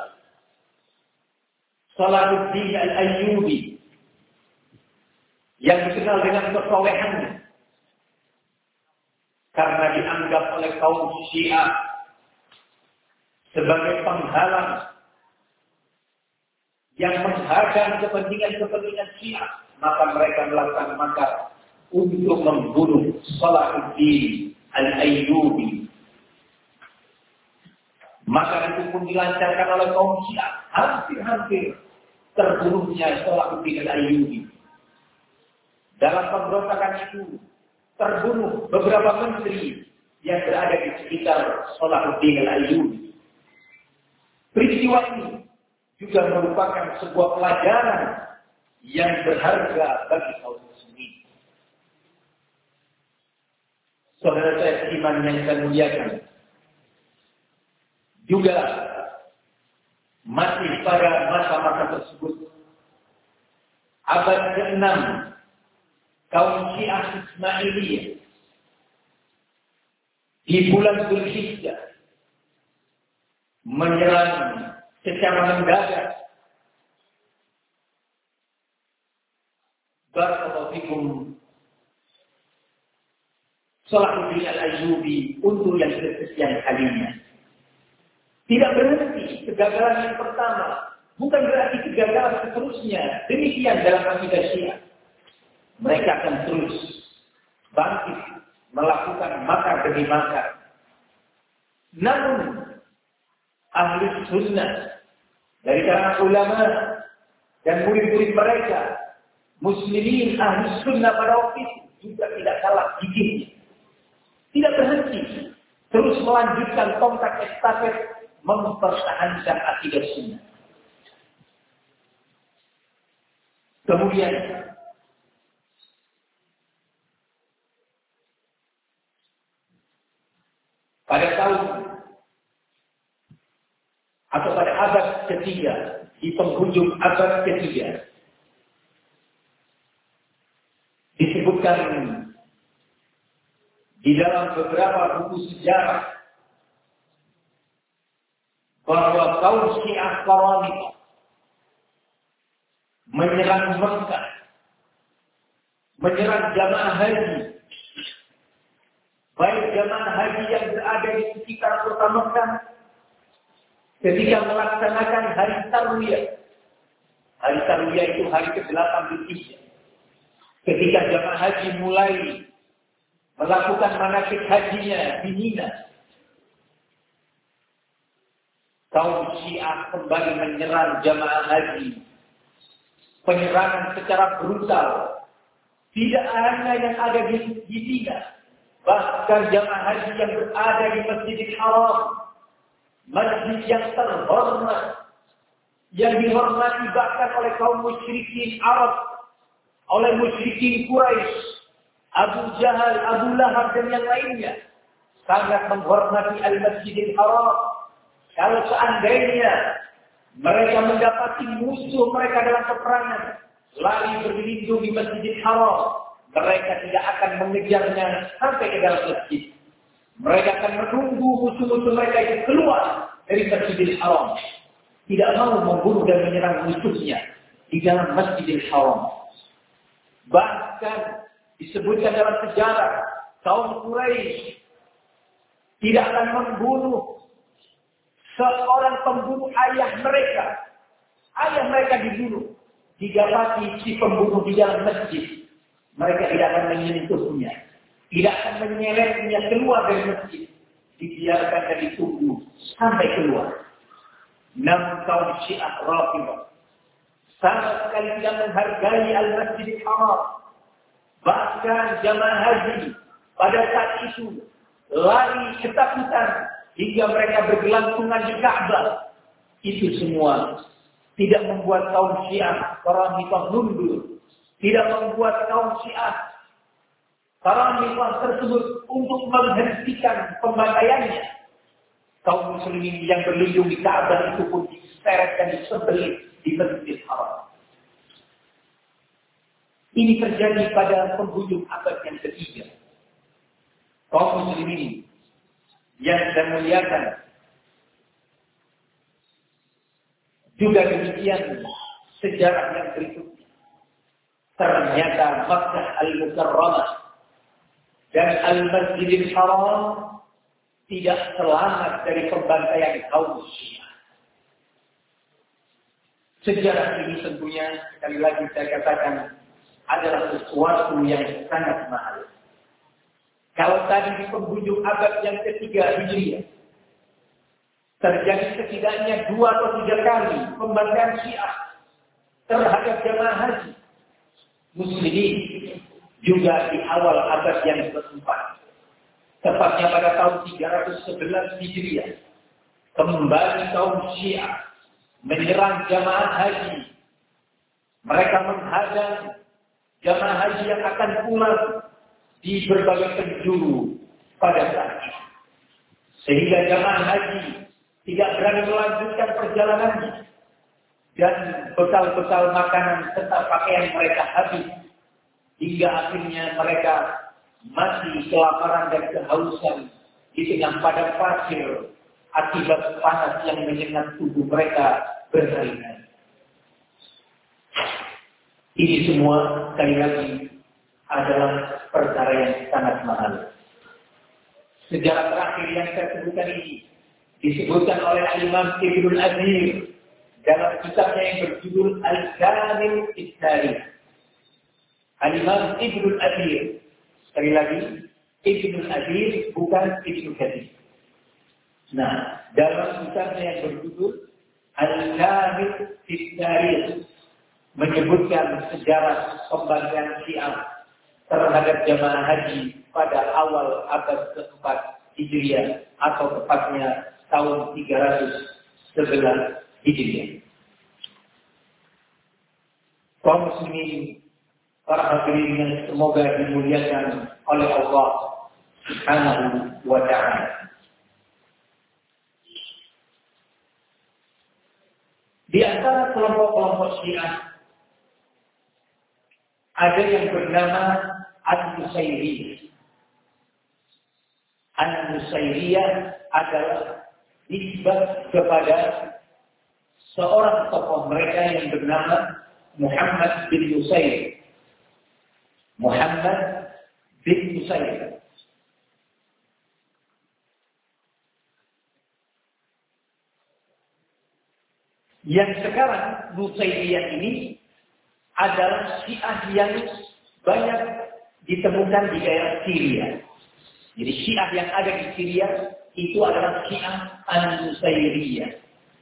Salahuddin Al-Ayyubi yang dikenal dengan kesolehannya karena dianggap oleh kaum Syiah sebagai penghalang yang menghadang kepentingan Syiah, maka mereka melakukan makar untuk membunuh Salahuddin Al-Ayyubi. Maka itu pun dilancarkan oleh kaum Syiah, hampir-hampir terbunuhnya Salahuddin Al-Ayyubi. Dalam pemberontakan itu terbunuh beberapa menteri yang berada di sekitar Salahuddin Al-Ayyubi. Peristiwa ini juga merupakan sebuah pelajaran yang berharga bagi kaum muslimin. Saudara saya iman yang saya muliakan, juga masih pada masa-masa tersebut, abad ke-6, kaum Syiah Ismailiyah di bulan Dzulhijjah menyerang secara mendadak Barakallahu fikum Salahuddin Al-Ayyubi untuk yang kesekian kalinya. Tidak berhenti kegagalan yang pertama, bukan berarti kegagalan seterusnya. Demikian dalam akidah Syiah. Mereka akan terus bangkit melakukan makar demi makar. Namun ahli sunnah dari kalangan ulama dan murid-murid mereka, muslimin ahli sunnah pada waktu itu juga tidak kalah gigihnya. Tidak berhenti, terus melanjutkan tongkat estafet mempertahankan akidah sunnah. Kemudian pada tahun atau pada abad ketiga, di penghujung abad ketiga, disebutkan di dalam beberapa buku sejarah bahwa kaum Syiah Qaramid menyerang Mekah, menyerang jamaah haji, baik jamaah haji yang berada di sekitar kota Mekah ketika melaksanakan hari Tarwiyah. Hari Tarwiyah itu hari ke-8 Dzulhijjah. Ketika jamaah haji mulai melakukan manasik hajinya di Mina, kaum Syiah kembali menyerang jamaah haji. Penyerangan secara brutal. Tidak hanya yang ada di Mina, bahkan jamaah haji yang berada di Masjidil Haram, masjid yang terhormat, yang dihormati bahkan oleh kaum musyrikin Arab, oleh musyrikin Quraisy, Abu Jahal, Abu Lahab dan yang lainnya, sangat menghormati Al-Masjidil Haram. Kalau seandainya mereka mendapati musuh mereka dalam peperangan, lari berlindung di Masjidil Haram, mereka tidak akan mengejarnya sampai ke dalam masjid. Mereka akan menunggu musuh-musuh mereka itu keluar dari Masjidil Haram. Tidak mau membunuh dan menyerang musuhnya di dalam Masjidil Haram. Bahkan disebutkan dalam sejarah kaum Quraisy tidak akan membunuh seorang pembunuh ayah mereka. Ayah mereka dibunuh, didapati si pembunuh di dalam masjid. Mereka tidak akan menyentuhnya, tidak akan menyeretnya keluar dari masjid. Dibiarkan dan ditunggu sampai keluar. Namun kaum Syiah Rafidhah sama sekali tidak menghargai Al-Masjidil Haram. Bahkan jamaah haji pada saat itu lari ketakutan hingga mereka bergelantungan di Ka'bah. Itu semua tidak membuat kaum Syiah Rafidhah mundur, tidak membuat kaum Syiah Rafidhah tersebut untuk menghentikan pembantaiannya. Kaum muslimin yang berlindung di Ka'bah itu pun diseret dan disembelih di Masjidil Haram. Ini terjadi pada penghujung abad yang ketiga. Kaum muslimin yang saya muliakan, juga demikian sejarah yang berikutnya. Ternyata Makkah Al-Mukarramah dan Al-Masjidil Haram tidak selamat dari pembantaian kaum Syiah. Sejarah ini tentunya, sekali lagi saya katakan, adalah sesuatu yang sangat mahal. Kalau tadi di penghujung abad yang ketiga Hijriah, terjadi setidaknya 2 atau 3 kali pembantaian Syiah terhadap jamaah haji muslimin, juga di awal abad yang keempat. Tepatnya pada tahun 311 Hijriah, kembali kaum Syiah menyerang jamaah haji. Mereka menghadang jamaah haji yang akan pulang di berbagai penjuru pada saat itu. Sehingga jamaah haji tidak berani melanjutkan perjalanannya. Dan bekal-bekal makanan serta pakaian mereka habis. Hingga akhirnya mereka mati kelaparan dan kehausan di tengah padang pasir akibat panas yang menyengat tubuh mereka berhari-hari. Ini semua sekali lagi adalah perkara yang sangat mahal. Sejarah terakhir yang saya sebutkan ini disebutkan oleh Imam Ibnul Athir dalam kitabnya yang berjudul Al-Kamil Fit-Tarikh. Imam Ibnul Athir, sekali lagi, Ibnul Athir bukan Ibnu Katsir. Nah, dalam kitabnya yang berjudul Al-Kamil Fit-Tarikh menyebutkan sejarah pembantaian Syiah terhadap jamaah haji pada awal abad keempat Hijriah atau tepatnya tahun 311 Hijriah. Kaum muslimin, para hadirin yang semoga dimuliakan oleh Allah Subhanahu wa ta'ala. Di antara kelompok-kelompok Syiah ada yang bernama An-Nusairiyah. An-Nusairiyah adalah nisbah kepada seorang tokoh mereka yang bernama Muhammad bin Nusair. Muhammad bin Nusair. Yang sekarang Nusairiyah ini adalah Syiah yang banyak ditemukan di daerah Syria. Jadi Syiah yang ada di Syria itu adalah Syiah An-Nusairiyah.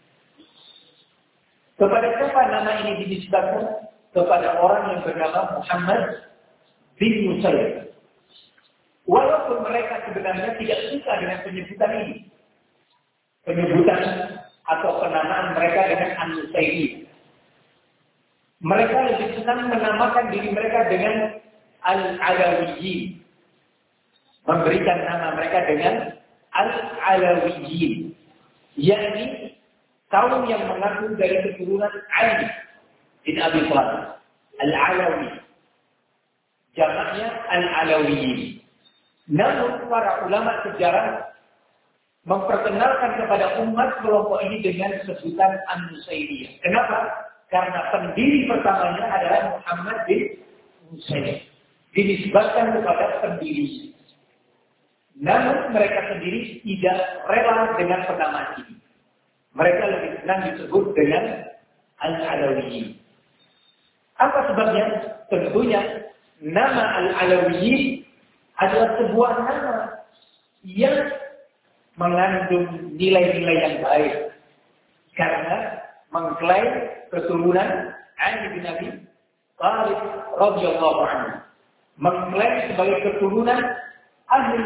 Kepada siapa nama ini dinisbatkan? Kepada orang yang bernama Muhammad bin Nusair. Walaupun mereka sebenarnya tidak suka dengan penyebutan ini. Penyebutan atau penamaan mereka dengan An-Nusairiyah. Mereka lebih senang menamakan diri mereka dengan Al-Alawiyyin. Memberikan nama mereka dengan Al-Alawiyyin. Yakni kaum yang mengaku dari keturunan Ali bin Abi Thalib. Al-Alawi. Jamaknya Al-Alawiyyin. Namun para ulama sejarah memperkenalkan kepada umat kelompok ini dengan sebutan An-Nusairiyah. Kenapa? Karena pendiri pertamanya adalah Muhammad bin Nusair. Dinisbatkan kepada pendiri. Namun mereka sendiri tidak rela dengan penamaan ini. Mereka lebih senang disebut dengan Al-Alawiyyin. Apa sebabnya? Tentunya nama Al-Alawiyyin adalah sebuah nama yang mengandung nilai-nilai yang baik. Karena mengklaim keturunan Ali bin Abi Thalib radhiyallahu anhu. Mengklaim sebagai keturunan Ahlul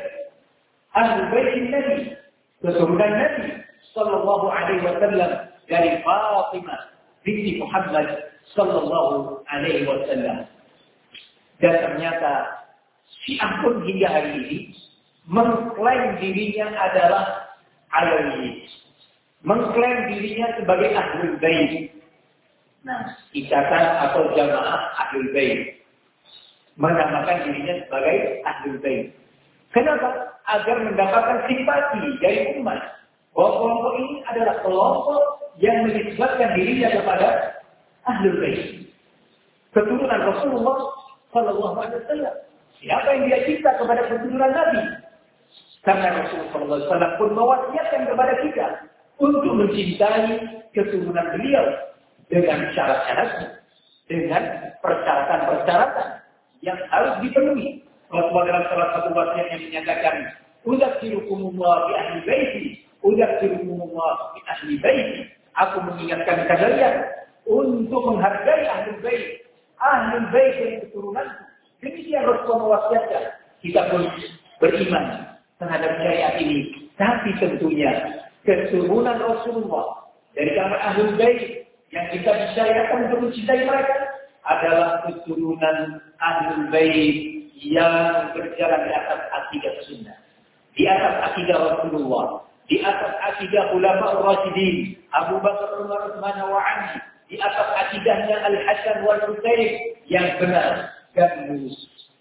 Bait Nabi, keturunan Nabi sallallahu alaihi wasallam dari Fatimah binti Muhammad sallallahu alaihi wasallam. Dan ternyata Syiah pun hingga hari ini mengklaim dirinya adalah Alawiyyin, mengklaim dirinya sebagai Ahlul Bait. Nah, ikatan atau jamaah Ahlul Bait menamakan dirinya sebagai Ahlul Bait. Kenapa? Agar mendapatkan simpati dari umat. Bahwa kelompok ini adalah kelompok yang menisbatkan dirinya kepada Ahlul Bait, keturunan Rasulullah Sallallahu Alaihi Wasallam. Siapa yang dia cinta kepada keturunan Nabi? Karena Rasulullah SAW pun mewasiatkan kepada kita untuk mencintai keturunan beliau dengan syarat-syaratnya, dengan persyaratan-persyaratan yang harus dipenuhi. Rasulullah dalam salah satu wasiat yang menyatakan, "Udzakirukumullah bi ahli baiti, udzakirukumullah bi ahli baiti." Aku mengingatkan kalian untuk menghargai ahli bait yang keturunanku. Demikian Rasulullah mewasiatkan. Kita pun beriman terhadap syariat ini, tapi tentunya keturunan Rasulullah dari kalangan Ahlul Bait yang kita disyariatkan untuk mencintai mereka adalah keturunan Ahlul Bait yang berjalan di atas akidah sunnah, di atas akidah Rasulullah, di atas akidah ulama Rasyidin Abu Bakar, Umar, Utsman wa Ali, di atas akidahnya Al-Hasan wal Husain yang benar dan lurus.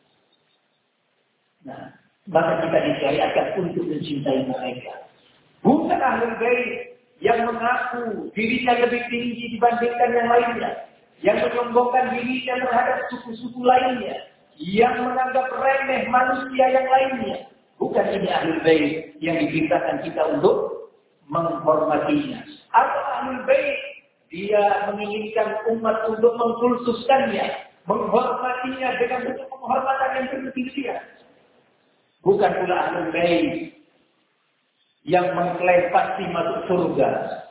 Nah, maka kita disyariatkan untuk mencintai mereka. Bukan Ahlul Bait yang mengaku dirinya lebih tinggi dibandingkan yang lainnya, yang menyombongkan dirinya terhadap suku-suku lainnya, yang menganggap remeh manusia yang lainnya. Bukan ini Ahlul Bait yang diperintahkan kita untuk menghormatinya. Atau Ahlul Bait dia menginginkan umat untuk mengkultuskannya, menghormatinya dengan bentuk penghormatan yang berlebihan. Bukan pula Ahlul Bait yang mengklaim pasti masuk surga,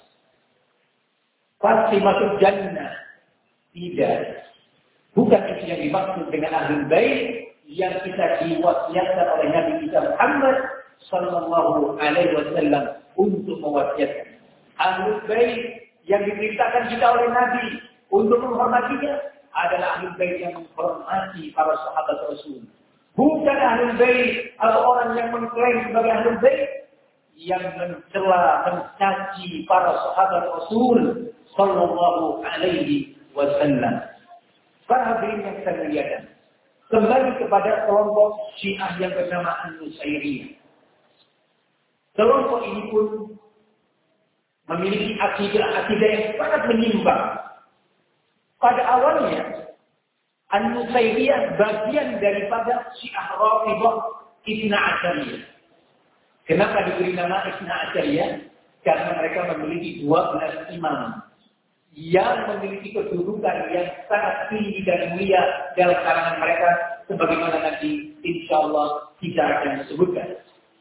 pasti masuk jannah. Tidak. Bukan itu yang dimaksud dengan Ahlul Bait yang kita diwasiatkan oleh Nabi kita Muhammad sallallahu alaihi wasallam untuk mewasiatkan. Ahlul Bait yang diperintahkan kita oleh Nabi untuk menghormatinya adalah Ahlul Bait yang menghormati para sahabat Rasul. Bukan Ahlul Bait atau orang yang mengklaim sebagai Ahlul Bait yang mencela, mencaci para sahabat Rasul sallallahu alaihi wasallam. Para hadirin yang saya muliakan, kembali kepada kelompok Syiah yang bernama An-Nusairiyah. Kelompok ini pun memiliki akidah yang sangat menyimpang. Pada awalnya, An-Nusairiyah bagian daripada Syiah Rafidhah Itsna Asyariyah. Kenapa diberi nama Itsna Asyariyah? Karena mereka memiliki 12 imam yang memiliki kedudukan yang sangat tinggi dan mulia dalam kalangan mereka, sebagaimana nanti insyaallah kita akan sebutkan.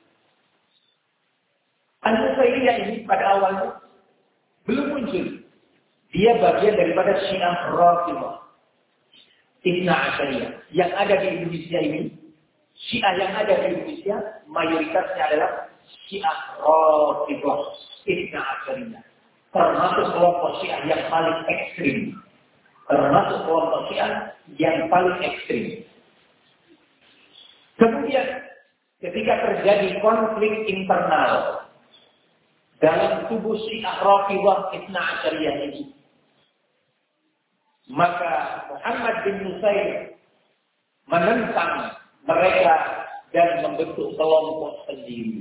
An-Nusairiyah ini pada awalnya belum muncul. Dia bagian daripada Syiah Rafidhah Itsna Asyariyah. Yang ada di Indonesia ini, Syiah yang ada di Indonesia mayoritasnya adalah Syiah Rafidhah Itsna Asyariyah. Termasuk kelompok Syiah yang paling ekstrim. Termasuk kelompok Syiah yang paling ekstrim. Kemudian ketika terjadi konflik internal dalam tubuh Syiah Rafidhah Itsna Asyariyah ini, maka Muhammad bin Nusair menentang mereka dan membentuk kelompok sendiri.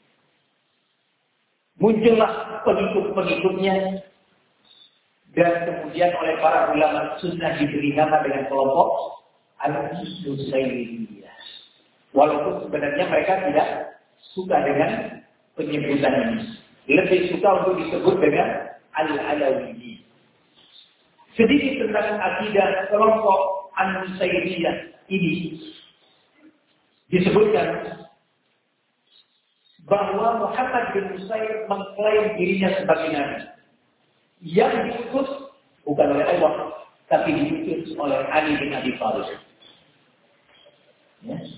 Muncullah pengikut-pengikutnya dan kemudian oleh para ulama sunnah diberi nama dengan kelompok Al-Nusairiyah. Walaupun sebenarnya mereka tidak suka dengan penyebutan ini. Lebih suka untuk disebut dengan Al-Alawiyyin. Sedikit tentang akidah kelompok An-Nusairiyah ini. Disebutkan bahwa Muhammad bin Nusair mengklaim dirinya sebagai nabi yang diutus bukan oleh Allah, tapi diutus oleh Ali bin Abi Thalib. Ya.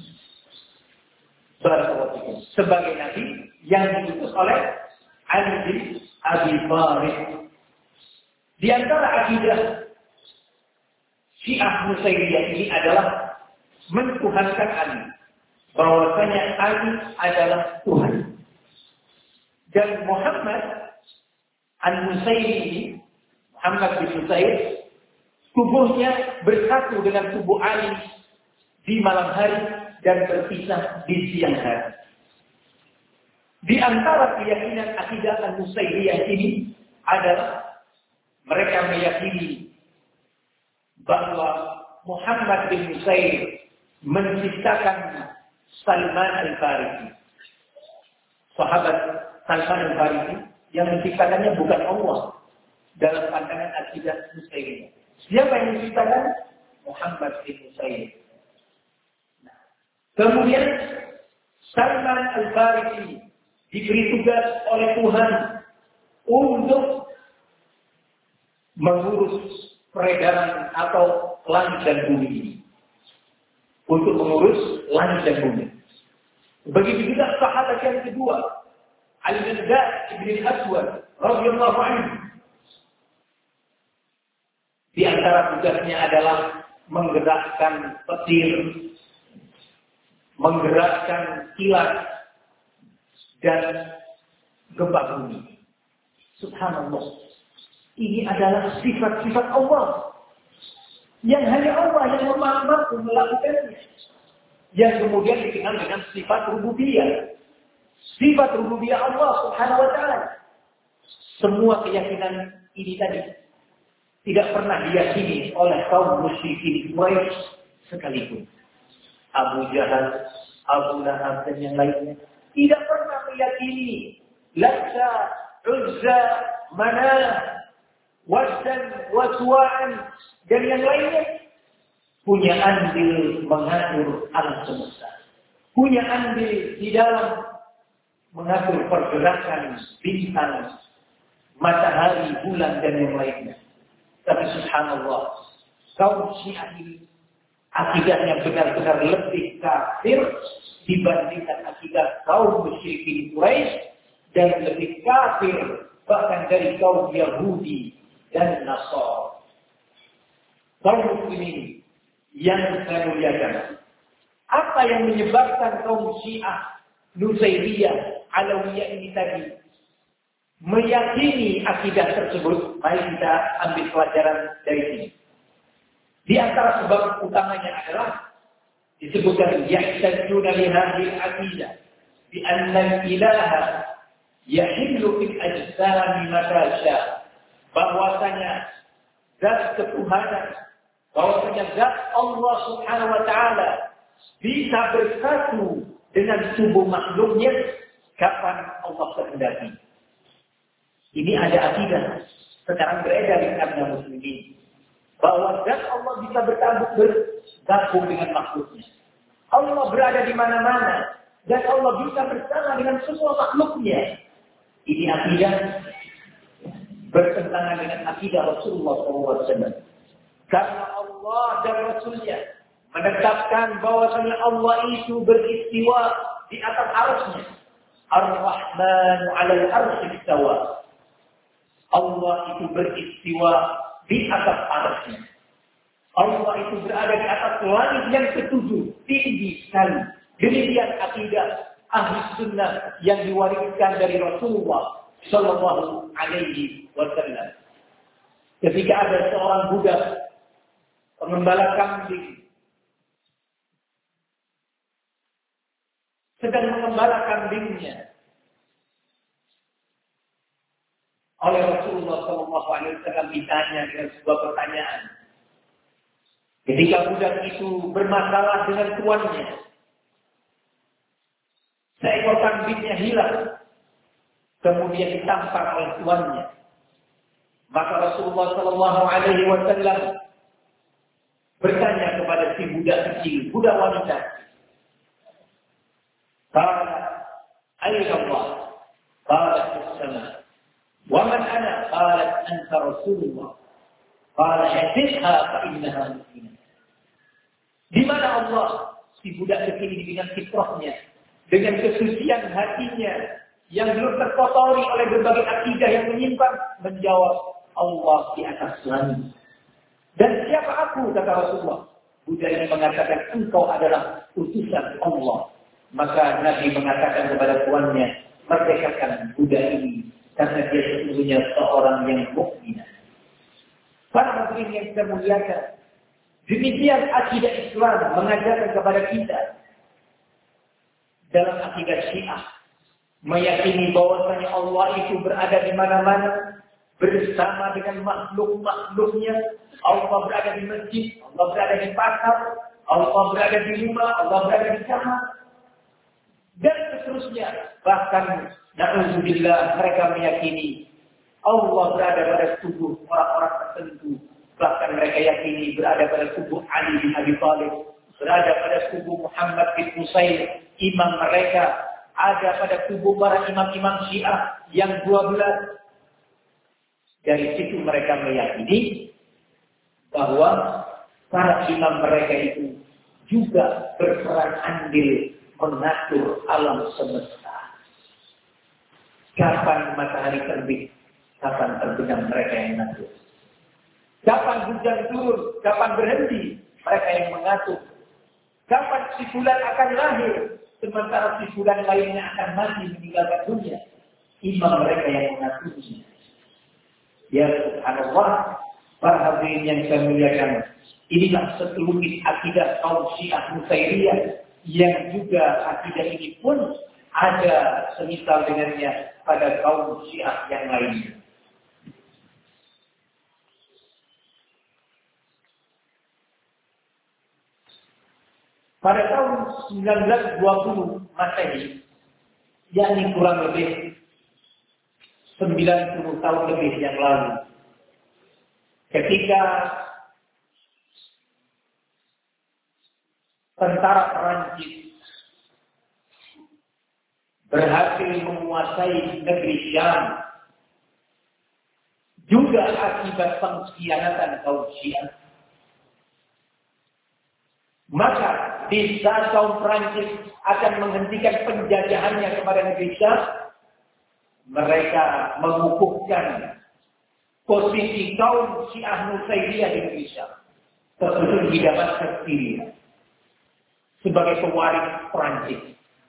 Sebagai nabi yang diutus oleh Ali bin Abi Thalib. Di antara akidah Syiah Nusairiyah ini adalah mentuhankan Ali. Bahwasanya Ali adalah Tuhan. Dan Muhammad An-Nusairi, Muhammad bin Nusair, tubuhnya bersatu dengan tubuh Ali di malam hari dan berpisah di siang hari. Di antara keyakinan akidah An-Nusairiyah ini adalah mereka meyakini bahwa Muhammad bin Nusair menciptakan Salman Al-Farisi. Sahabat Salman Al-Farisi yang menciptakannya bukan Allah dalam pandangan akidah Nusairiyah. Siapa yang menciptakan? Muhammad bin Nusair. Kemudian Salman Al-Farisi diberi tugas oleh Tuhan untuk mengurus peredaran atau langit dan bumi. Untuk mengurus langit dan bumi. Begitu juga sahabat yang kedua, Al-Miqdad bin Aswad radhiyallahu anhu. Di antara tugasnya adalah menggerakkan petir, menggerakkan kilat dan gempa bumi. Subhanallah. Ini adalah sifat-sifat Allah yang hanya Allah yang mampu melakukannya. Yang kemudian dikenal dengan sifat rububiyah. Sifat rububiyah Allah Subhanahu wa taala. Semua keyakinan ini tadi tidak pernah diyakini oleh kaum musyrikin Quraisy sekalipun. Abu Jahal, Abu Lahab dan yang lainnya tidak pernah meyakini Lata, Uzza, Manah, Waddan, Waswa'an dan yang lainnya punya andil mengatur alam semesta. Punya andil di dalam mengatur pergerakan bintang, matahari, bulan dan yang lainnya. Tapi subhanallah, kaum Syiah ini akidahnya benar-benar lebih kafir dibandingkan akidah kaum musyrikin Quraisy dan lebih kafir bahkan dari kaum Yahudi dan Nasara. Kaum muslimin yang saya muliakan, apa yang menyebabkan kaum Syiah Nusairiyah Alawiyah ini tadi meyakini akidah tersebut? Mari kita ambil pelajaran dari sini. Di antara sebab utamanya adalah disebutkan yahtajuna li hadhihi al-aqidah bi anna al-ilaha yahillu fil ajsami mata syaa. Bahwasanya zat ketuhanan, bahwasanya zat Allah Subhanahu wa taala bisa bersatu dengan tubuh makhluknya kapan Allah kehendaki. Ini ada akidah sekarang beredar di kalangan muslimin bahwa zat Allah bisa bergabung dengan makhluknya. Allah berada di mana-mana dan Allah bisa bersama dengan semua makhluknya. Ini akidah bertentangan dengan akidah Rasulullah SAW. Karena Allah dan Rasulnya menetapkan bahwasanya Allah itu beristiwa di atas arsy-Nya. Ar-Rahmanu 'alal arsy istawa. Allah itu beristiwa di atas arsy-Nya. Allah itu berada di atas langit yang ketujuh, tinggi sekali. Demikian akidah ahli sunnah yang diwariskan dari Rasulullah Sallallahu Alaihi Wasallam. Ketika ada seorang budak pengembala kambing sedang mengembala kambingnya, oleh Rasulullah Sallallahu Alaihi Wasallam ditanya dengan sebuah pertanyaan. Ketika budak itu bermasalah dengan tuannya, seekor kambingnya hilang, kemudian ditampar oleh tuannya. Maka Rasulullah Shallallahu Alaihi Wasallam bertanya kepada si budak kecil, budak wanita, "Qala ayna Allah?" Qalat as-sama. "Wa man ana?" Qalat anta Rasulullah. Qala hadithha fa innaha mu'minah. Di mana Allah? Si budak kecil ini dengan fitrahnya, dengan kesucian hatinya yang belum terkotori oleh berbagai akidah yang menyimpang, menjawab, Allah di atas langit. Dan siapa aku, kata Rasulullah? Budak ini mengatakan, engkau adalah utusan Allah. Maka Nabi mengatakan kepada tuannya, merdekakan budak ini, karena dia sesungguhnya seorang yang mukmin. Para hadirin yang kita muliakan, demikian akidah Islam mengajarkan kepada kita dalam akidah Syiah, meyakini bahwasanya Allah itu berada di mana-mana bersama dengan makhluk-makhluknya. Allah berada di masjid, Allah berada di pasar, Allah berada di rumah, Allah berada di kamar, dan seterusnya. Bahkan na'udzubillah, mereka meyakini Allah berada pada tubuh orang-orang tertentu. Bahkan mereka yakini berada pada tubuh Ali bin Abi Thalib, berada pada tubuh Muhammad bin Husain, imam mereka, ada pada tubuh para imam-imam Syiah yang 12. Dari situ mereka meyakini bahwa para imam mereka itu juga berperan andil mengatur alam semesta. Kapan matahari terbit, kapan terbenam, mereka yang mengatur. Kapan hujan turun, kapan berhenti, mereka yang mengatur. Kapan si bulan akan lahir, sementara si bulan lainnya akan mati meninggalkan dunia, imam mereka yang mengaturnya. Ya subhanallah, para hadirin yang saya muliakan, inilah sekelumit akidah kaum Syiah Nusairiyah, yang juga akidah ini pun ada semisal dengannya pada kaum Syiah yang lainnya. Pada tahun 1920 Masehi, yakni kurang lebih 90 tahun lebih yang lalu, ketika tentara Perancis berhasil menguasai negeri Syam, juga akibat pengkhianatan kaum Syiah, maka di saat kaum Perancis akan menghentikan penjajahannya kepada negeri Syam, mereka mengukuhkan posisi kaum Syiah Nusairiyah di negeri Syam, terutama di Damaskus, Syria, sebagai pewaris Perancis.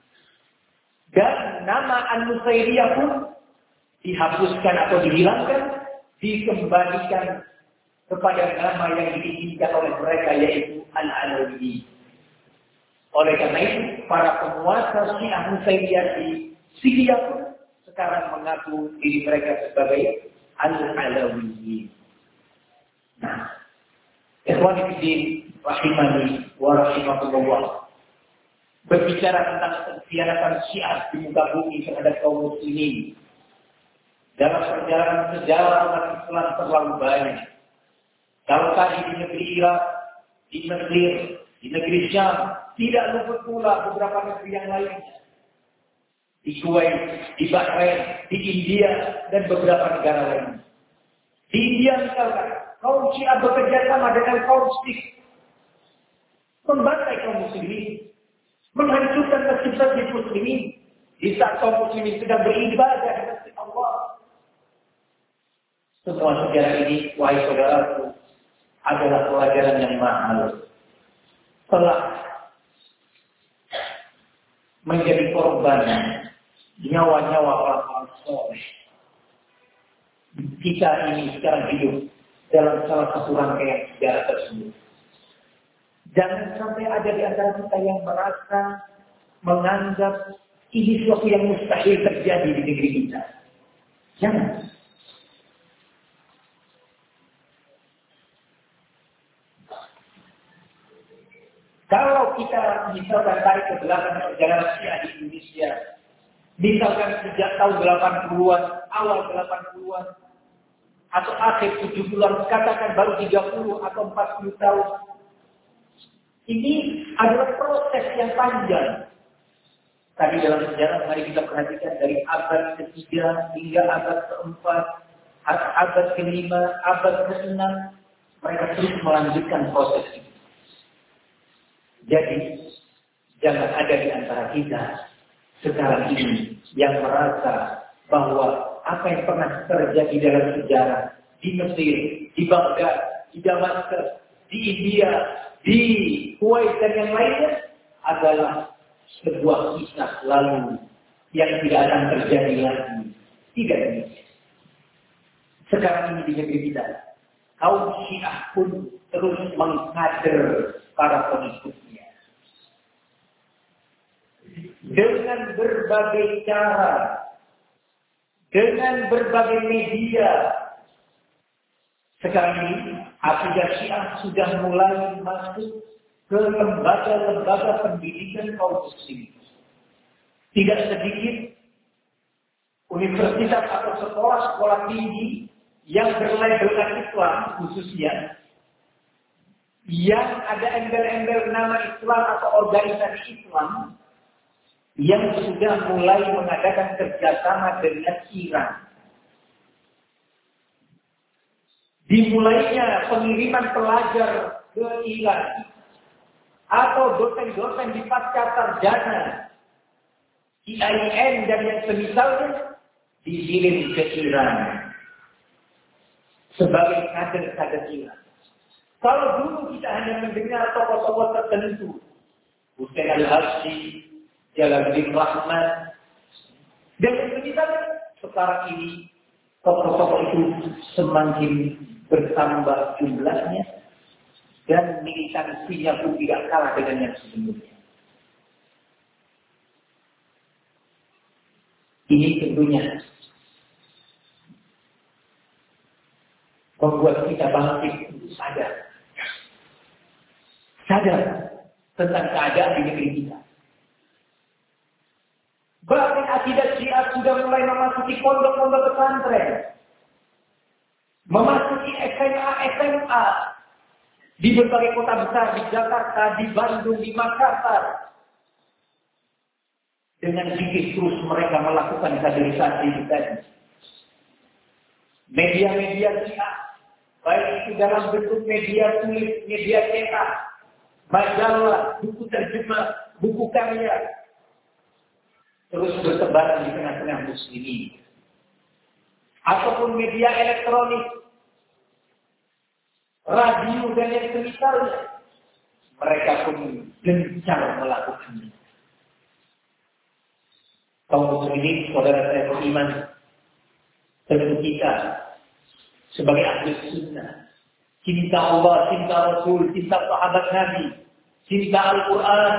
Dan nama An-Nusairiyah pun dihapuskan atau dihilangkan, dikembalikan kepada nama yang diinginkan oleh mereka, yaitu Al-Alawi. Oleh karena itu, para penguasa Syiah Nusairiyah di Syria pun sekarang mengaku diri mereka sebagai Al-Alawi. Nah, ikhwan fillah rahimani wa rahimakumullah, berbicara tentang pengkhianatan Syiah di muka bumi terhadap kaum muslimin dalam perjalanan sejarah umat Islam terlalu banyak. Kalau tadi di negeri Irak, di Mesir, di negeri Syam, tidak luput pula beberapa negeri yang lainnya. Di Kuwait, di Bahrain, di India, dan beberapa negara lainnya. Di India misalkan, kaum Syiah bekerja sama dengan kaum Sikh, membantai kaum muslimin, menghancurkan masjid-masjid muslimin di saat kaum muslimin sedang beribadah di masjid Allah. Semua sejarah ini, wahai saudaraku, adalah pelajaran yang mahal. Telah menjadi korban nyawa-nyawa orang-orang soleh. Kita ini sekarang hidup dalam salah satu rangkaian sejarah tersebut. Jangan sampai ada di antara kita yang merasa menganggap ini sesuatu yang mustahil terjadi di negeri kita. Jangan. Kalau kita misalkan tarik ke belakang perjalanan Syiah di Indonesia, misalkan sejak tahun 80-an, awal 80-an, atau akhir 70-an, katakan baru 30 atau 40 tahun. Ini adalah proses yang panjang. Tadi dalam sejarah, mari kita perhatikan dari abad ketiga hingga abad keempat, abad kelima, abad keenam, mereka terus melanjutkan proses ini. Jadi, jangan ada di antara kita sekarang ini yang merasa bahwa apa yang pernah terjadi dalam sejarah di Mesir, di Baghdad, di Damaskus, di India, di Kuwait dan yang lainnya adalah sebuah kisah lalu yang tidak akan terjadi lagi. Tidak demikian. Sekarang ini di negeri kita, kaum Syiah pun terus mengkader para pengikutnya dengan berbagai cara, dengan berbagai media. Sekarang ini akidah Syiah sudah mulai masuk ke lembaga-lembaga pendidikan kaum muslimin. Tidak sedikit universitas atau sekolah-sekolah tinggi yang berlabelkan Islam khususnya, yang ada embel-embel nama Islam atau organisasi Islam, yang sudah mulai mengadakan kerjasama dengan Iran. Dimulainya pengiriman pelajar ke Iran atau dosen-dosen di pasca sarjana IAIN dan yang semisalnya dikirim ke Iran sebagai kader-kader Iran. Kalau dulu kita hanya mendengar tokoh-tokoh tertentu, Hussein Al-Habsyi, Jalaluddin Rahman, dan yang semisalnya, sekarang ini tokoh-tokoh itu semakin bertambah jumlahnya dan militansinya pun tidak kalah dengan yang sebelumnya. Ini tentunya membuat kita bangkit untuk sadar tentang keadaan di negeri kita. Bahkan akidah Syiah sudah mulai memasuki pondok-pondok pesantren, memasuki SMA di berbagai kota besar, di Jakarta, di Bandung, di Makassar. Dengan gigih terus mereka melakukan kaderisasi tadi. Media-media Syiah, baik itu dalam bentuk media tulis, media cetak, majalah, buku terjemah, buku karya, terus bertebaran di tengah-tengah muslimin. Ataupun media elektronik, radio dan yang semisalnya, mereka pun gencar melakukannya. Kaum muslimin, saudara saya beriman, tentu kita sebagai ahli sunnah, cinta Allah, cinta Rasul, cinta sahabat Nabi, cinta Al-Quran,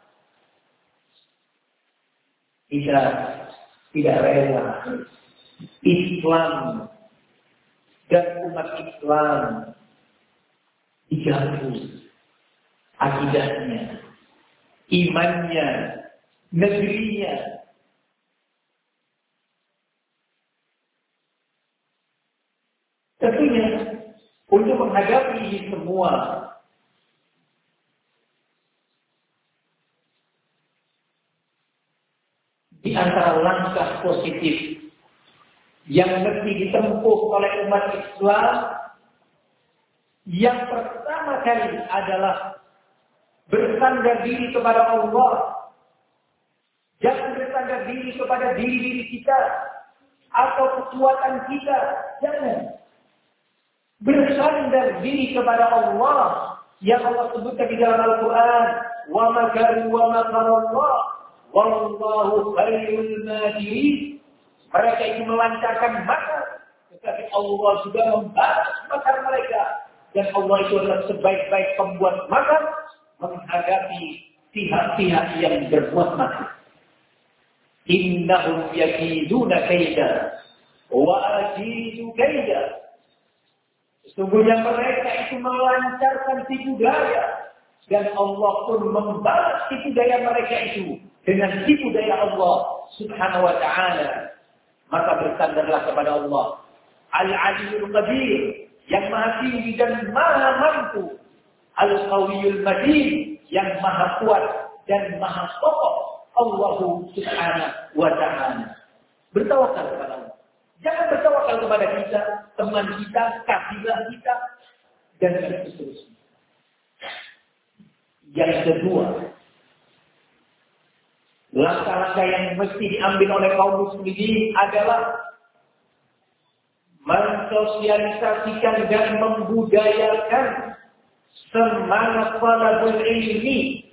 kita tidak rela Islam dan umat Islam diganggu akidahnya, imannya, negerinya. Tentunya untuk menghadapi ini semua, di antara langkah positif yang mesti ditempuh oleh umat Islam, yang pertama kali adalah bersandar diri kepada Allah. Jangan bersandar diri kepada diri kita atau kekuatan kita. Jangan. Bersandar diri kepada Allah yang Allah sebutkan di dalam Al-Quran, wa makaru wa makarallah wallahu khairul makirin. Mereka itu melancarkan makar, tetapi Allah juga membalas makar mereka, dan Allah itu adalah sebaik-baik pembuat makar menghadapi pihak-pihak yang berbuat makar. Innahum yakiduna kaida wa akidu kaida. Sesungguhnya mereka itu melancarkan tipu daya Dan Allah pun membalas tipu daya mereka itu dengan tipu daya Allah Subhanahu wa ta'ala. Maka bersandarlah kepada Allah Al-Aliyyul Qadir, yang maha tinggi dan maha mampu, Al-Qawiyul Matin, yang maha kuat dan maha kokoh, Allah Subhanahu wa ta'ala. Bertawakal kepada Allah. Jangan bertawakal kepada kita, teman kita, kabilah kita, dan seterusnya. Yang kedua, langkah-langkah yang mesti diambil oleh kaum muslimin adalah mensosialisasikan dan membudayakan semangat talabul ilmi,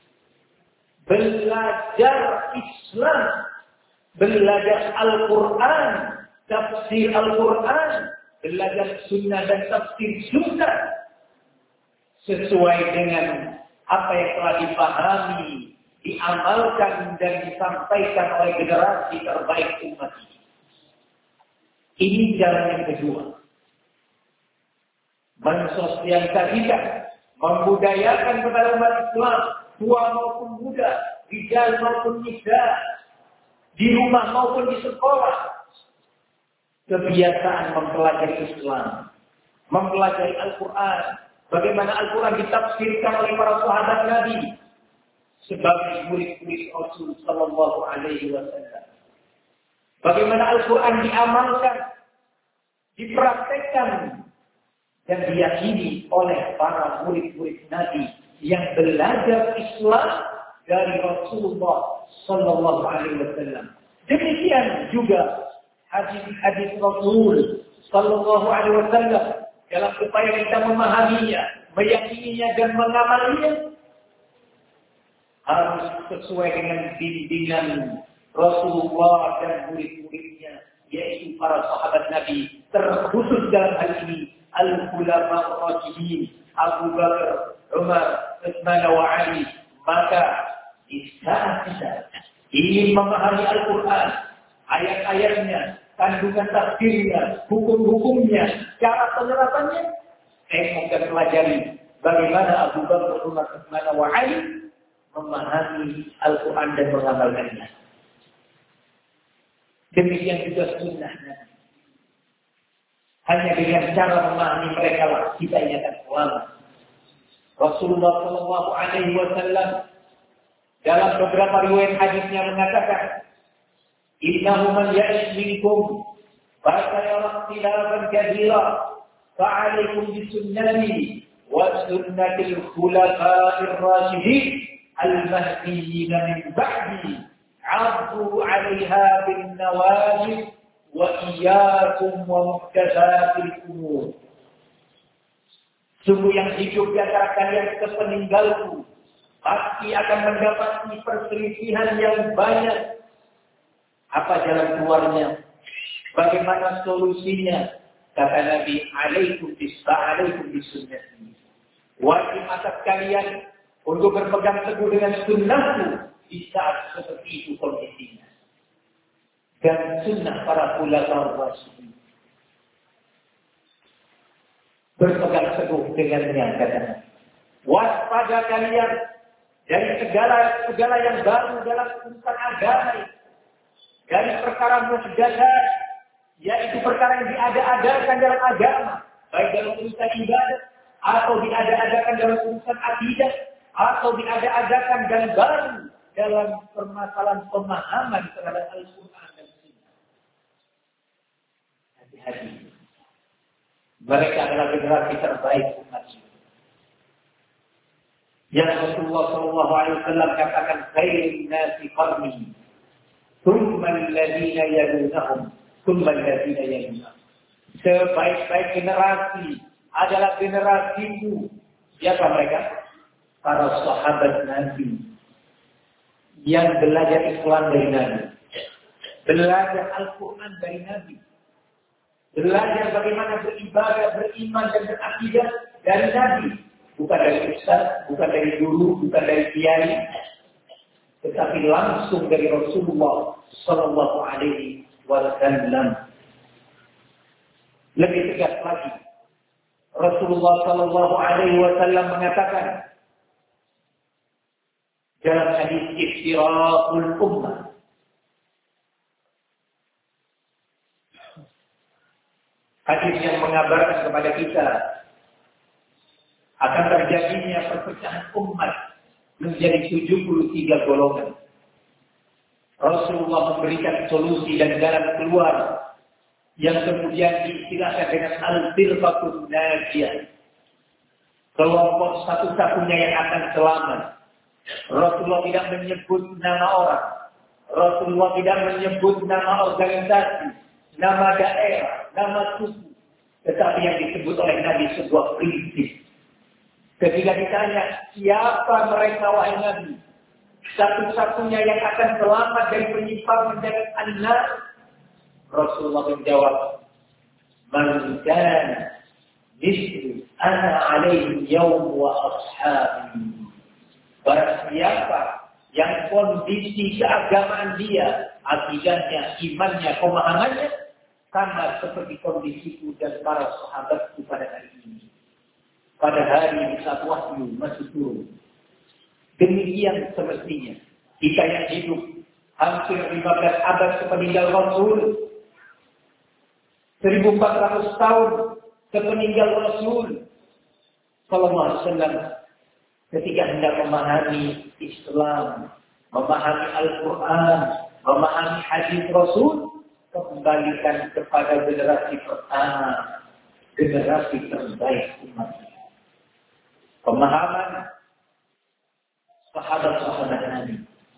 belajar Islam, belajar Al-Quran, tafsir Al-Quran, belajar sunnah dan tafsir sunnah sesuai dengan apa yang telah dipahami, diamalkan dan disampaikan oleh generasi terbaik umat ini. Ini jalan yang kedua. Mensosialisasikan, membudayakan kepada umat Islam, tua maupun muda, rijal maupun nisa, di rumah maupun di sekolah, kebiasaan mempelajari Islam, mempelajari Al-Quran, bagaimana Al-Quran ditafsirkan oleh para sahabat Nabi sebagai murid-murid Rasul Sallallahu Alaihi Wasallam. Bagaimana Al-Quran diamalkan, dipraktekkan, dan diyakini oleh para murid-murid Nabi yang belajar Islam dari Rasulullah Sallallahu Alaihi Wasallam. Demikian juga hadis-hadis Rasul Sallallahu Alaihi Wasallam dalam upaya kita memahaminya, meyakininya dan mengamalinya harus sesuai dengan bimbingan Rasulullah dan murid-muridnya, yaitu para sahabat Nabi, terkhusus dalam hal ini Al-Ulama Ar-Rasyidin, Abu Bakar, Umar, Utsman wa Ali. Maka di saat kita ingin memahami Al-Quran, ayat-ayatnya, kandungan tafsirnya, hukum-hukumnya, cara penerapannya, kita pelajari bagaimana Abu Bakar, Umar, Utsman wa Ali memahami Al-Quran dan mengamalkannya. Demikian juga sunnahnya. Hanya dengan cara memahami mereka lah kita ini akan selamat. Rasulullah Sallallahu Alaihi Wasallam dalam beberapa riwayat hadisnya mengatakan, "Innahu man ya'ish minkum fasayara ikhtilafan katsira, fa'alaikum bisunnati wa sunnatil khulafa'ir rasyidin al-mahdiyyin min ba'di." Abdu 'alaiha bin nawajib wa iyyakum wa muhdatsatil umur. Sungguh yang hidup di antara kalian sepeninggalku pasti akan mendapati perselisihan yang banyak. Apa jalan keluarnya? Bagaimana solusinya? Kata Nabi, alaikum bisunnati. Wajib atas kalian untuk berpegang teguh dengan sunnahku di saat seperti itu kondisinya. Dan sunnah para ulama rasyidin. Berpegang teguh dengannya, katanya. Waspada kalian dari segala yang baru dalam urusan agama. Dari perkara muhdatsat, yaitu perkara yang diada-adakan dalam agama, baik dalam urusan ibadah, atau diada-adakan dalam urusan akidah, atau diada-adakan dan baru dalam permasalahan pemahaman terhadap Al-Quran dan Sunnah. Hati-hati. Mereka adalah generasi terbaik umat ini. Yang Rasulullah SAW katakan, khairun nasi qarni, thumma alladhina yalunahum, thumma alladhina yalunahum. Sebaik-baik generasi adalah generasiku. Siapa mereka? Para sahabat Nabi yang belajar Islam dari Nabi, belajar Al-Quran dari Nabi, belajar bagaimana beribadah, beriman dan berakidah dari Nabi, bukan dari ustaz, bukan dari guru, bukan dari kiai, tetapi langsung dari Rasulullah Sallallahu Alaihi Wasallam. Lebih tegas lagi, Rasulullah Sallallahu Alaihi Wasallam mengatakan, dalam hadis iftiraqul ummah. Hadis yang mengabarkan kepada kita akan terjadinya perpecahan umat menjadi 73 golongan. Rasulullah memberikan solusi dan jalan keluar yang kemudian diistilahkan dengan al-firqatun najiyah. Kelompok satu-satunya yang akan selamat. Rasulullah tidak menyebut nama orang. Rasulullah tidak menyebut nama organisasi, nama daerah, nama suku. Tetapi yang disebut oleh Nabi sebuah prinsip. Ketika ditanya, siapa mereka wahai Nabi? Satu-satunya yang akan selamat dari penyimpangan dan an-nar. Rasulullah menjawab, man kana mislu ana alaihi yawm wa ashabi. Barang siapa yang kondisi keagamaan dia, akidahnya, imannya, pemahamannya sama seperti kondisiku dan para sahabatku pada hari ini. Pada hari saat wahyu masih turun. Demikian semestinya. Kita yang hidup hampir 15 abad sepeninggal Rasul, 1400 tahun sepeninggal Rasul sallallahu alaihi wasallam, ketika hendak memahami Islam, memahami Al-Quran, memahami hadis Rasul, kembalikan kepada generasi pertama, generasi terbaik umat. Pemahaman sahabat-sahabat Nabi.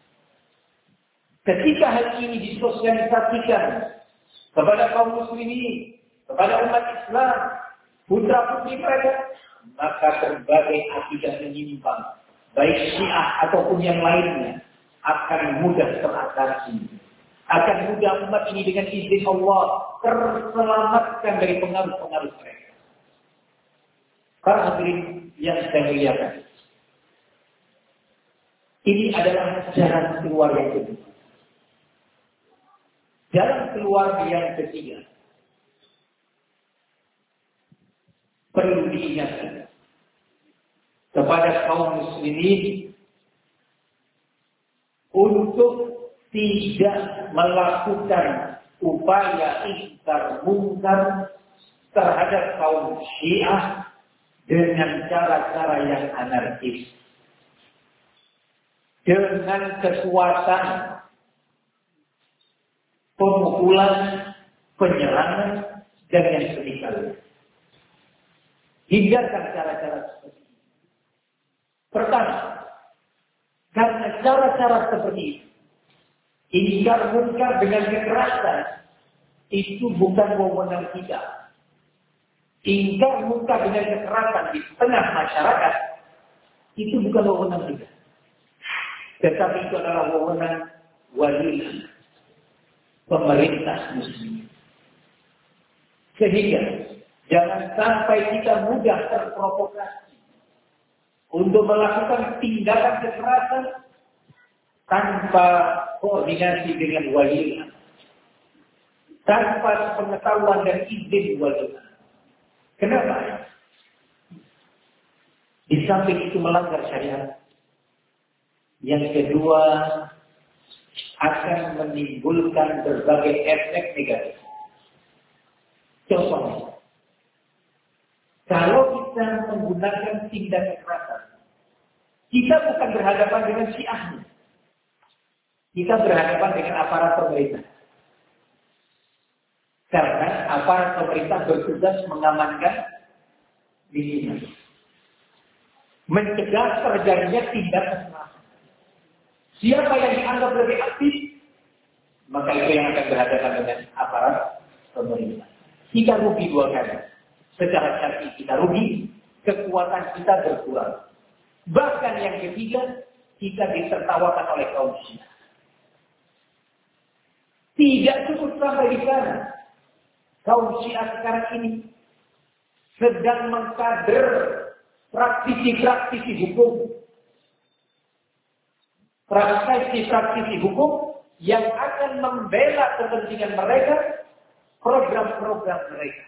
Ketika hal ini disosialisasikan kepada kaum muslimin, kepada umat Islam, putra-putri mereka, maka berbagai akidah menyimpang, baik Syiah ataupun yang lainnya, akan mudah teratasi. Akan mudah umat ini dengan izin Allah terselamatkan dari pengaruh-pengaruh mereka. Para hadirin yang saya muliakan, ini adalah jalan keluar yang kedua. Jalan keluar yang ketiga perlu diingatkan kepada kaum muslimin untuk tidak melakukan upaya ingkar mungkar terhadap kaum Syiah dengan cara-cara yang anarkis, dengan kekuatan pemukulan, penyerangan, dan yang semisalnya. Hindarkan cara-cara seperti ini. Pertama, karena cara-cara seperti ini, ingkar mungkar dengan kekerasan, itu bukan wewenang kita. Ingkar mungkar dengan kekerasan di tengah masyarakat, itu bukan wewenang kita. Tetapi itu adalah wewenang wali, pemerintah muslim. Sehingga jangan sampai kita mudah terprovokasi untuk melakukan tindakan kekerasan tanpa koordinasi dengan wali, tanpa pengetahuan dan izin wali. Kenapa? Di samping itu melanggar syariat. Yang kedua, akan menimbulkan berbagai efek negatif. Contohnya, kalau kita menggunakan tindak kekerasan, kita bukan berhadapan dengan Syiahnya. Kita berhadapan dengan aparat pemerintah. Karena aparat pemerintah bertugas mengamankan dirinya, mencegah terjadinya tindak kekerasan. Siapa yang dianggap lebih aktif, maka itu yang akan berhadapan dengan aparat pemerintah. Kita rugi dua kali. Secara syar'i kita rugi, kekuatan kita berkurang. Bahkan yang ketiga, kita ditertawakan oleh kaum Syiah. Tidak cukup sampai di sana. Kaum Syiah sekarang ini sedang mengkader praktisi-praktisi hukum. Praktisi-praktisi hukum yang akan membela kepentingan mereka, program-program mereka.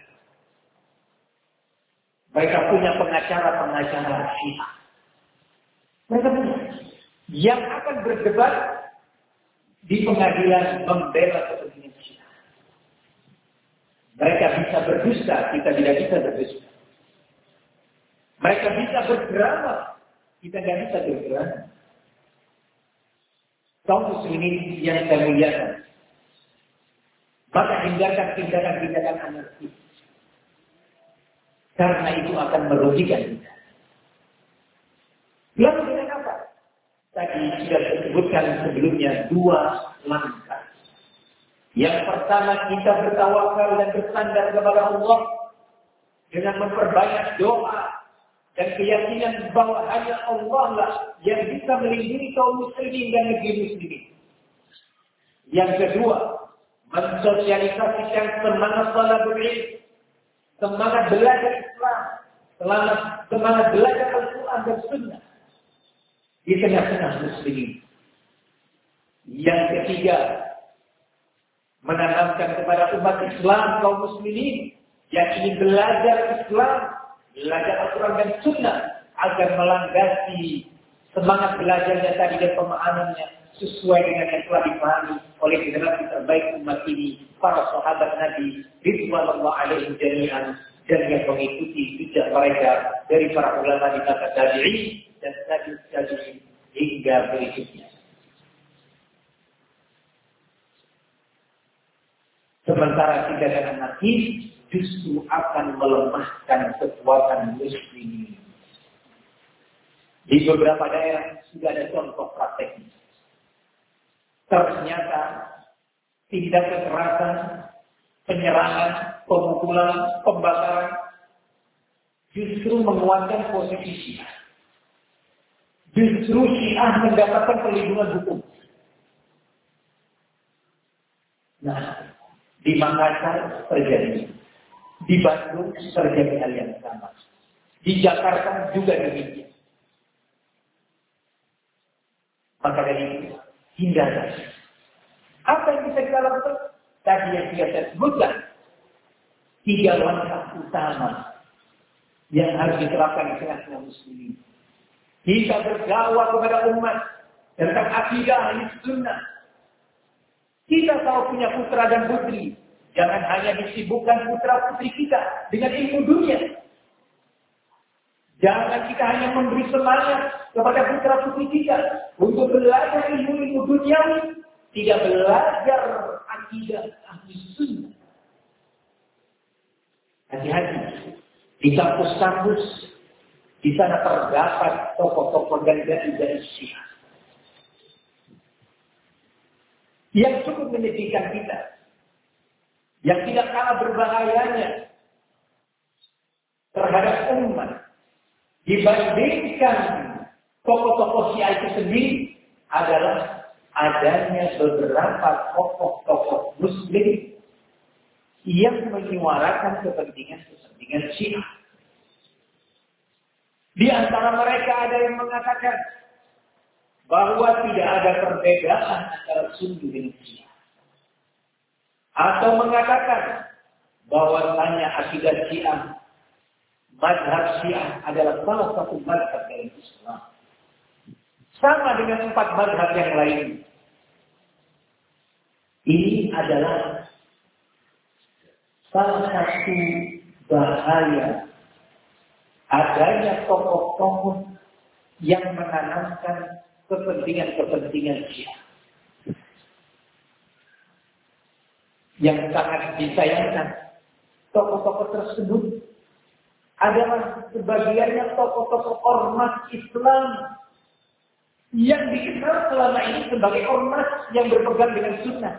Mereka punya pengacara-pengacara Syiah. Mereka punya. yang akan berdebat di pengadilan membela kepentingan Syiah. Mereka bisa berdusta, kita tidak bisa berdusta. Mereka bisa berdrama, kita tidak bisa berdrama. Kaum muslimin yang saya muliakan, maka hindarkan tindakan-tindakan anarkis. Karena itu akan merugikan kita. Lalu dengan apa? Tadi sudah disebutkan sebelumnya 2 langkah. Yang pertama, kita bertawakal dan bersandar kepada Allah dengan memperbanyak doa dan keyakinan bahwa hanya Allah lah yang bisa melindungi kaum muslimin dan negeri muslimin. Yang kedua, mensosialisasikan semangat talabul ilm, semangat belajar Islam, semangat belajar Al-Quran dan Sunnah di tengah-tengah muslimin. Yang ketiga, menanamkan kepada umat Islam kaum muslimin yang ingin belajar Islam, belajar Al-Quran dan Sunnah agar melandasi semangat belajarnya tadi dan pemahamannya sesuai dengan yang telah dipahami oleh generasi terbaik umat ini, para sahabat Nabi ridwanullah alaihim jami'an, dan yang mengikuti jejak mereka dari para ulama di masa tabi'in dan tabi'in hingga berikutnya. Sementara tindakan anarkis justru akan melemahkan kekuatan muslimin. Di beberapa daerah sudah ada contoh prakteknya. Ternyata tindak kekerasan, penyerangan, pemukulan, pembakaran justru menguatkan posisi Syiah. Justru Syiah mendapatkan perlindungan hukum. Nah, di Makassar terjadi, di Bandung terjadi hal yang sama, di Jakarta juga demikian. Maka dari itu, hindari. Apa yang bisa kita lakukan? Tadi yang sudah saya sebutkan, 3 langkah utama yang harus diterapkan di tengah-tengah muslimin. Kita berdakwah kepada umat tentang akidah ahli sunnah. Kita tahu punya putra dan putri, jangan hanya disibukkan putra putri kita dengan ilmu dunia. Jangan kita hanya memberi semangat kepada putra putri kita untuk belajar ilmu-ilmu duniawi, tidak belajar akidah ahli sunnah. Hati-hati, di kampus-kampus di sana terdapat tokoh-tokoh dan dai Syiah yang cukup menyedihkan kita, yang tidak kalah berbahayanya terhadap umat dibandingkan tokoh-tokoh Syiah itu sendiri adalah adanya beberapa tokoh-tokoh Muslim yang menyuarakan kepentingan Syiah. Di antara mereka ada yang mengatakan bahwa tidak ada perbedaan antara Sunni dan Syiah, atau mengatakan bahwa hanya akidah Syiah, mazhab Syiah adalah salah satu mazhab dalam Islam, sama dengan 4 mazhab yang lain. Ini adalah salah satu bahaya adanya tokoh-tokoh yang menanamkan kepentingan Syiah. Yang sangat disayangkan, tokoh-tokoh tersebut adalah sebagiannya tokoh-tokoh ormas Islam yang dikenal selama ini sebagai ormas yang berpegang dengan sunnah.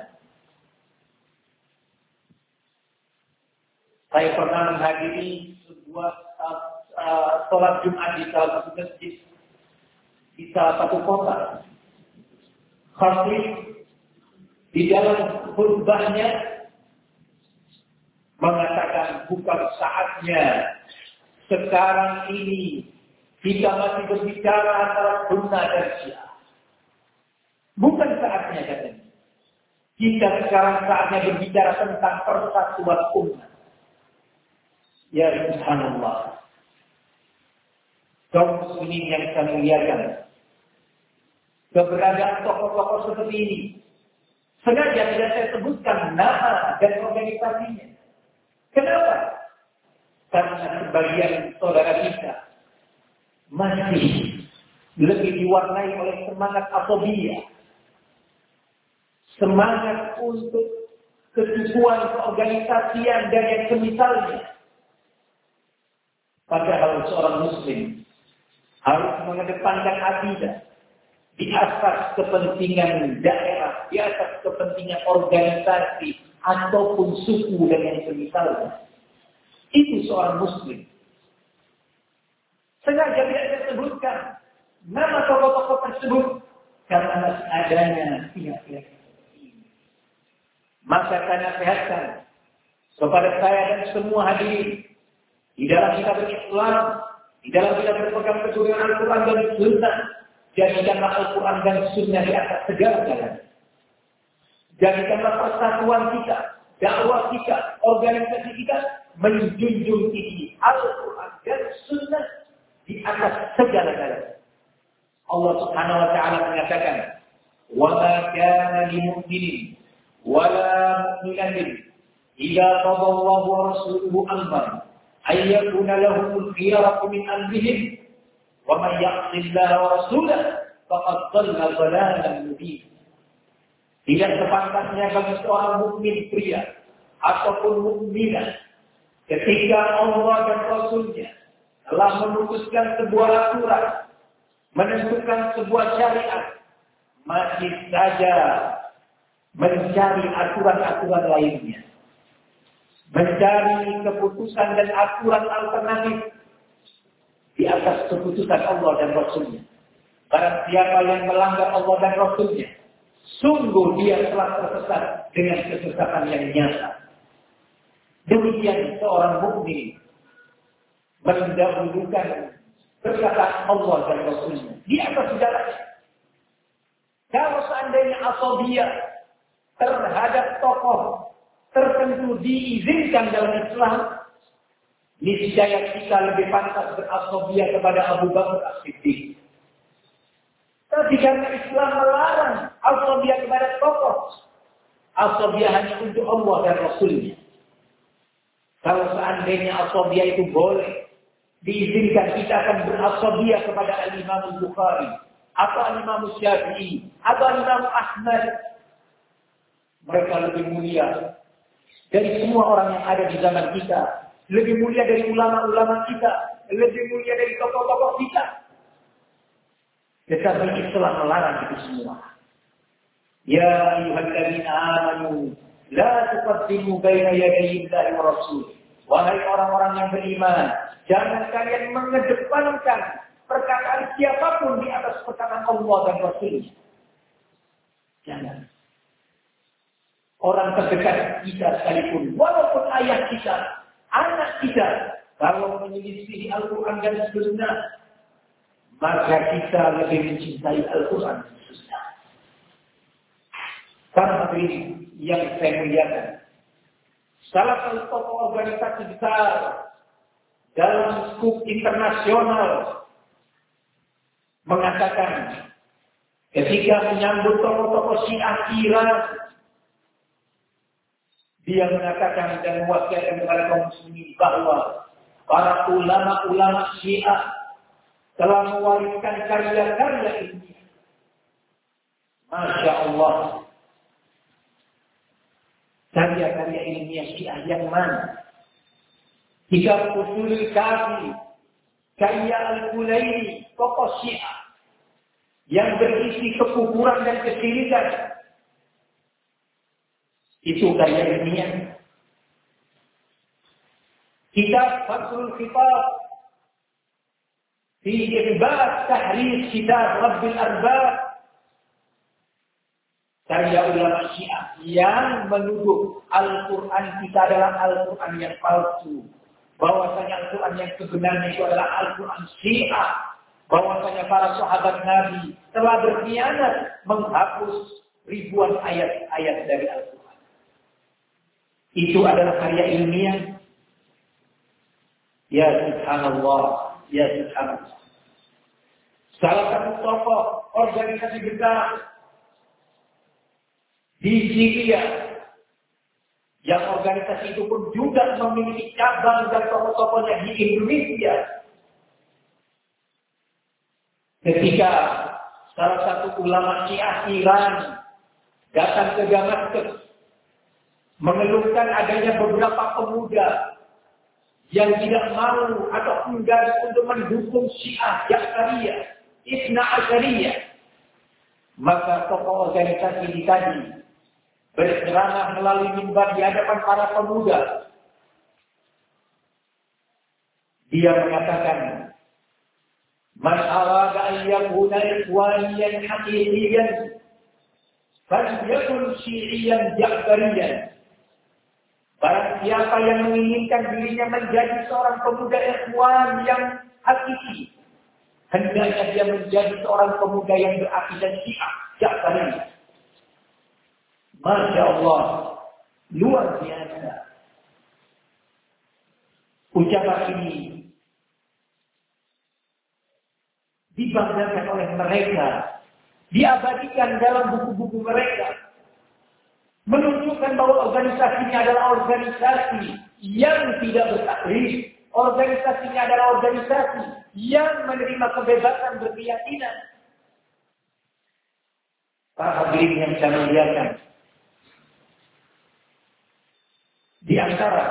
Saya pernah menghadiri sebuah sholat Jumat di salah satu masjid di salah satu kota. Khatib di dalam khutbahnya mengatakan bukan saatnya sekarang ini kita masih berbicara antara sunnah dan Syiah. Bukan saatnya katanya. Kita sekarang saatnya berbicara tentang persatuan umat. Ya subhanallah. Kaum muslimin yang saya muliakan, keberadaan tokoh-tokoh seperti ini. Sengaja tidak saya sebutkan nama dan organisasinya. Kenapa? Karena sebagian saudara kita masih lebih diwarnai oleh semangat asabiyah. Semangat untuk kesukuan, keorganisasian dan yang semisalnya. Padahal seorang muslim harus mengedepankan akidah di atas kepentingan daerah, di atas kepentingan organisasi ataupun suku dan yang semisalnya. Itu seorang muslim. Sengaja tidak saya sebutkan nama tokoh-tokoh tersebut karena masih adanya pihak-pihak ini. Maka saya nasihatkan kepada saya dan semua hadirin di dalam kita berislam, di dalam kita berpegang teguh dengan Al-Quran dan Sunnah, jadikanlah Al-Quran dan Sunnah di atas segala jalan. Jadikanlah persatuan kita, dakwah kita, organisasi kita menjunjung tinggi Al-Quran dan Sunnah di atas segala jalan. Allah Subhanahu wa taala mengatakan, "Wa ma kana lil mu'minin wa la mu'minatin idza qada Allahu wa rasuluhu amran ay yakuna lahumul khiyaratu min amrihim wa man ya'si Allaha wa rasulahu faqad dhalla dhalalan mubin." Tidak sepantasnya bagi seorang mukmin pria ataupun mukminah ketika Allah dan Rasulnya telah memutuskan sebuah aturan, menentukan sebuah syariat, masih saja mencari aturan-aturan lainnya, mencari keputusan dan aturan alternatif di atas keputusan Allah dan Rasulnya. Barang siapa yang melanggar Allah dan Rasulnya, sungguh dia telah tersesat dengan kesesatan yang nyata. Demikian seorang mukmin mendahulukan perkataan Allah dan Rasulnya di atas segalanya. Kalau seandainya asabiyah terhadap tokoh tertentu diizinkan dalam Islam, niscaya kita lebih pantas berasabiyah kepada Abu Bakar As-Siddiq. Tapi karena Islam melarang asabiyah kepada tokoh, asabiyah hanya untuk Allah dan Rasulnya. Kalau seandainya asabiyah itu boleh, diizinkan, kita akan berasabiyah kepada Al-Imam Al-Bukhari, atau Al-Imam Syafi'i, atau Al-Imam Ahmad. Mereka lebih mulia dari semua orang yang ada di zaman kita. Lebih mulia dari ulama-ulama kita. Lebih mulia dari tokoh-tokoh kita. Tetapi Islam melarang itu semua. Ya ayyuhalladzina amanu la tuqaddimu baina yadayi Allahi wa rasulih. Wahai orang-orang yang beriman, jangan kalian mengedepankan perkataan siapapun di atas perkataan Allah dan Rasul. Jangan. Orang terdekat kita sekalipun, walaupun ayah kita, anak kita, kalau menyelisih Al-Quran dan Sunnah, maka kita lebih mencintai Al-Quran dan Sunnah. Karena ini yang saya muliakan. Salah satu tokoh organisasi besar dalam skup internasional mengatakan ketika menyambut tokoh-tokoh Syiah Iran, dia mengatakan dan mewakilkan kepada kaum muslimin bahwa para ulama-ulama Syiah telah mewariskan karya-karya ini. Masya Allah. Karya-karya ilmiah Syiah yang mana? Kitab Ushulul Kafi, karya Al-Kulaini, tokoh Syiah yang berisi kekufuran dan kesyirikan. Itu karya ilmiah. Kitab Fathul Khitab fi Ibad Tahrir Kitab Rabbil Arbab, karya ulama Syiah yang menuduh Al-Quran kita adalah Al-Quran yang palsu. Bahwasanya Al-Quran yang sebenarnya itu adalah Al-Quran Syiah. Bahwasanya para sahabat Nabi telah berkhianat menghapus ribuan ayat-ayat dari Al-Quran. Itu adalah karya ilmiah. Ya subhanallah, ya subhanallah. Salah satu tokoh organisasi besar di Syria, yang organisasi itu pun juga memiliki cabang dan tokoh-tokohnya di Indonesia. Ketika salah satu ulama Syiah Iran datang ke Damaskus, mengeluhkan adanya beberapa pemuda yang tidak mau atau enggan untuk mendukung Syiah Ja'fariyah, Ithna Asyariyah, maka tokoh organisasi ini tadi berceramah melalui mimbar di hadapan para pemuda. Dia mengatakan, "Man arada an yakuna ikhwaniyan haqiqiyan, falyakun syi'iyan ja'fariyan." Barang siapa yang menginginkan dirinya menjadi seorang pemuda ikhwan yang hakiki, hendaknya dia menjadi seorang pemuda yang berakidah Syiah Ja'fariyah. Masya Allah, luar biasa. Ucapan ini dibanggakan oleh mereka, diabadikan dalam buku-buku mereka, menunjukkan bahwa organisasinya adalah organisasi yang tidak bertaklid, organisasinya adalah organisasi yang menerima kebebasan berkeyakinan. Para hadirin yang saya muliakan, di antara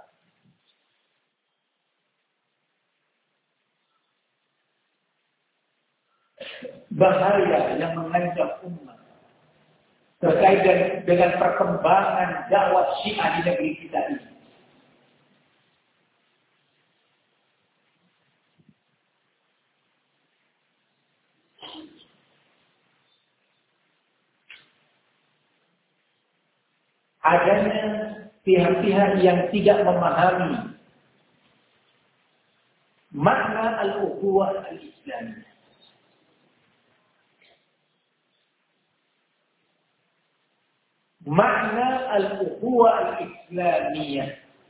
bahaya yang mengancam umat terkait dengan perkembangan dakwah Syiah di negeri kita ini, adanya pihak-pihak yang tidak memahami makna al-ukhuwah al-Islamiyah. Makna al-ukhuwah al-Islamiyah.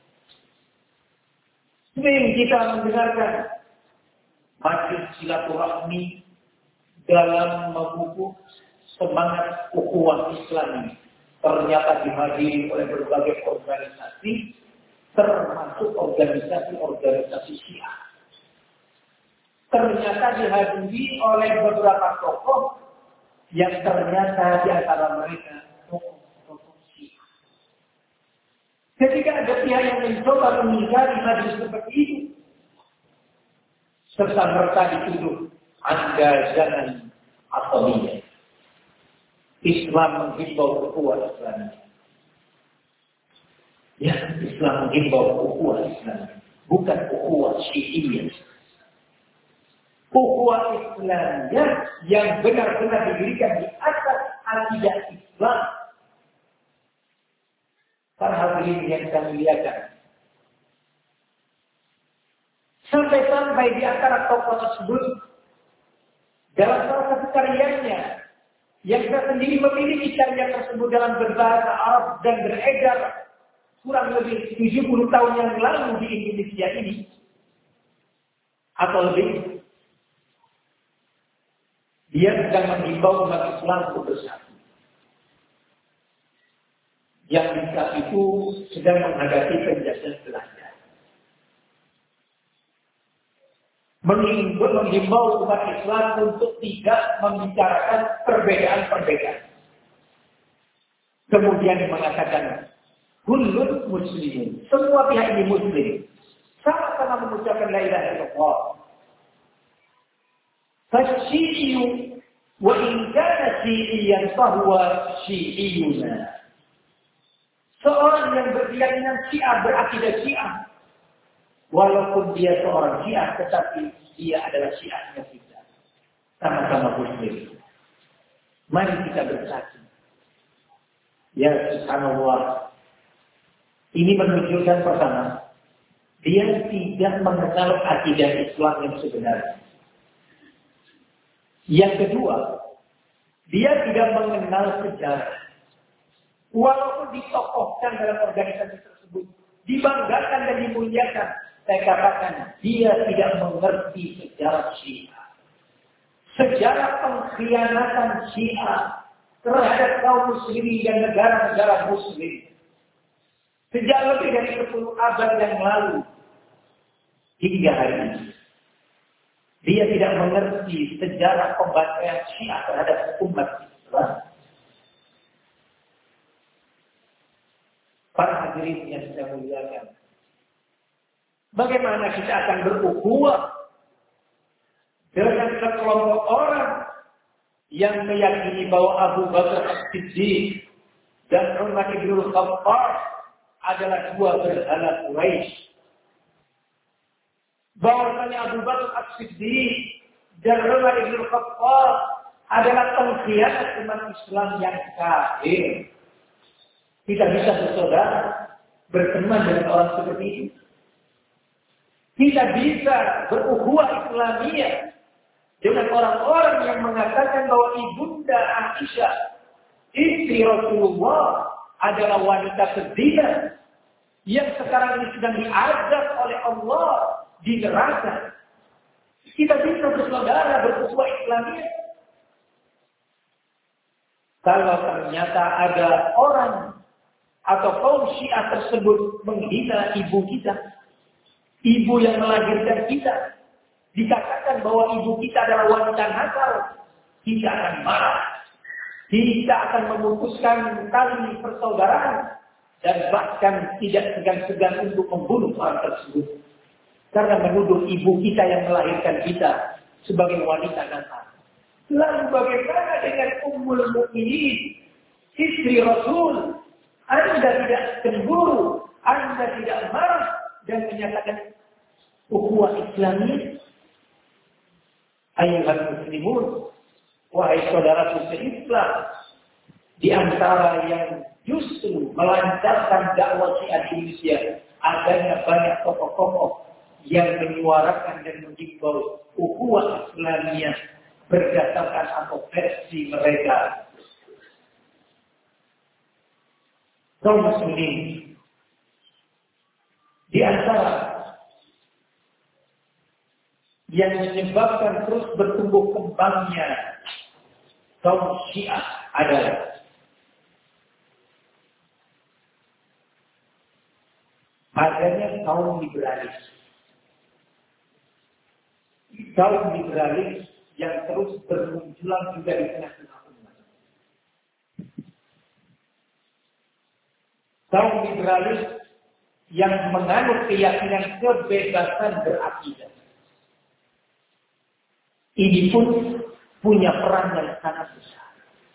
Sering kita mendengarkan majlis silaturahmi dalam memupuk semangat ukhuwah Islami. Ternyata dihadiri oleh berbagai organisasi, termasuk organisasi-organisasi Syiah. Ternyata dihadiri oleh beberapa tokoh yang ternyata di antara mereka tokoh Syiah. Ketika ada pihak yang mencoba mengingkari majlis seperti itu, serta merta dituduh Anda jangan asabiyah. Islam menghimbau ukhuwah Islam. Ya, Islam menghimbau ukhuwah Islam, bukan ukhuwah Syiah. Ukhuwah Islamiyah yang benar-benar didirikan di atas akidah Islam. Para hadirin yang saya muliakan, sampai-sampai di antara tokoh tersebut dalam salah satu karyanya, yang saya sendiri memiliki karya tersebut dalam berbahasa Arab dan beredar kurang lebih 70 tahun yang lalu di Indonesia ini, atau lebih, dia sedang menghimbau umat Islam untuk bersatu. Yang di saat itu sedang menghadapi penjajahan Belanda. Menghimbau umat Islam untuk tidak membicarakan perbedaan-perbedaan. Kemudian mengatakan, kullun muslimin. Semua pihak ini muslim. Sama-sama mengucapkan la ilaha illallah. Fasyi'yu wa in kana syi'iyan fahuwa syi'iyuna. Seorang yang berkeyakinan Syiah, berakidah Syiah, walaupun dia seorang Syiah, tetapi dia adalah Syiahnya kita. Sama-sama muslim. Mari kita bersatu. Ya subhanallah. Ini menunjukkan pertama, dia tidak mengenal akidah Islam yang sebenarnya. Yang kedua, dia tidak mengenal sejarah. Walaupun ditokohkan dalam organisasi tersebut, dibanggakan dan dimuliakan, saya katakan dia tidak mengerti sejarah Syiah. sejarah pengkhianatan Syiah terhadap kaum muslimin dan negara-negara muslim. Sejak lebih dari 10 abad yang lalu hingga hari ini. Dia tidak mengerti sejarah pembantaian Syiah terhadap umat Islam. Para hadirin yang saya muliakan, bagaimana kita akan berukhuwah dengan sekelompok orang yang meyakini bahwa Abu Bakar As-Siddiq dan Umar bin Khattab adalah dua berhala Quraisy. Bahwasanya Abu Bakar As-Siddiq dan Umar bin Khattab adalah pengkhianat umat Islam yang kafir. Kita bisa bersaudara, berteman dengan orang seperti itu. Kita bisa berukhuwah Islamiyah dengan orang-orang yang mengatakan bahwa ibunda Aisyah, istri Rasulullah, adalah wanita pezina yang sekarang ini sedang diazab oleh Allah di neraka. Kita bisa bersaudara, berukhuwah Islamiyah. Kalau ternyata ada orang atau kaum Syiah tersebut menghina ibu kita, ibu yang melahirkan kita, dikatakan bahwa ibu kita adalah wanita nakal, kita akan marah. Kita akan memutuskan tali persaudaraan dan bahkan tidak segan-segan untuk membunuh orang tersebut. Karena menuduh ibu kita yang melahirkan kita sebagai wanita nakal. Lalu bagaimana dengan Ummul Mukminin, istri Rasul? Anda tidak cemburu, Anda tidak marah dan menyatakan ukhuwah Islamiyah. Ayyuhal muslimun, wahai saudara Islam, di antara yang justru melancarkan dakwah Syiah di Indonesia, adanya banyak tokoh-tokoh yang menyuarakan dan mengimbau ukhuwah Islamiyah berdasarkan atau versi mereka. Kaum muslimin, di antara yang menyebabkan terus bertumbuh kembangnya kaum Syiah adalah adanya kaum liberalis. Kaum liberalis yang terus bermunculan juga di tengah-tengah umat. Kaum liberalis yang menganut keyakinan kebebasan berakidah. Ini pun punya peran yang sangat besar.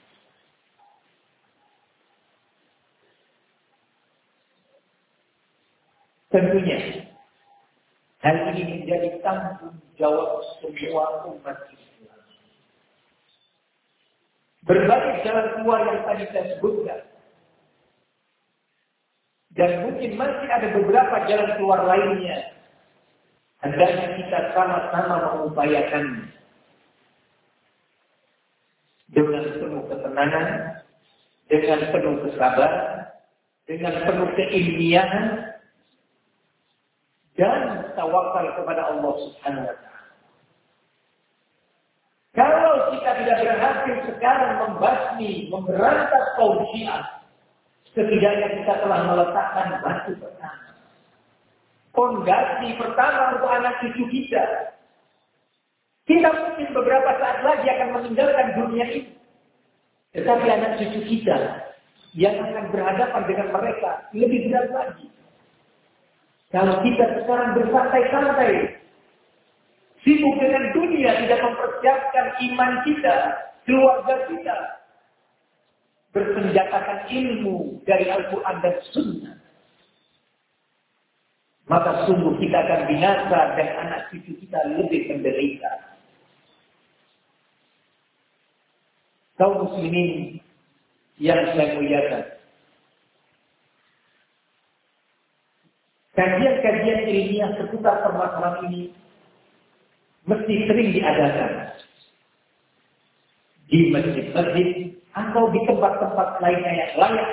Tentunya, hal ini menjadi tanggung jawab semua umat Islam. Berbagai jalan keluar yang tadi saya sebutkan. Dan mungkin masih ada beberapa jalan keluar lainnya. Hendaknya kita sama-sama mengupayakannya. Dengan penuh ketenangan, dengan penuh kesabaran, dengan penuh keilmiahan, dan tawakal kepada Allah Subhanahu wa Ta'ala. Kalau kita tidak berhasil sekarang membasmi, memberantas kaum Syiah, setidaknya kita telah meletakkan batu pertama, fondasi pertama untuk anak cucu kita. Kita mungkin beberapa saat lagi akan meninggalkan dunia ini. Tetapi anak cucu kita yang akan berhadapan dengan mereka lebih berat lagi. Kalau kita sekarang bersantai-santai, sibuk dengan dunia, tidak mempersiapkan iman kita, keluarga kita, bersenjatakan ilmu dari Al-Quran dan Sunnah, maka sungguh kita akan binasa dan anak cucu kita lebih menderita. Kaum muslimin yang saya muliakan, kajian-kajian ilmiah seputar permasalahan ini mesti sering diadakan di masjid-masjid atau di tempat-tempat lainnya yang layak.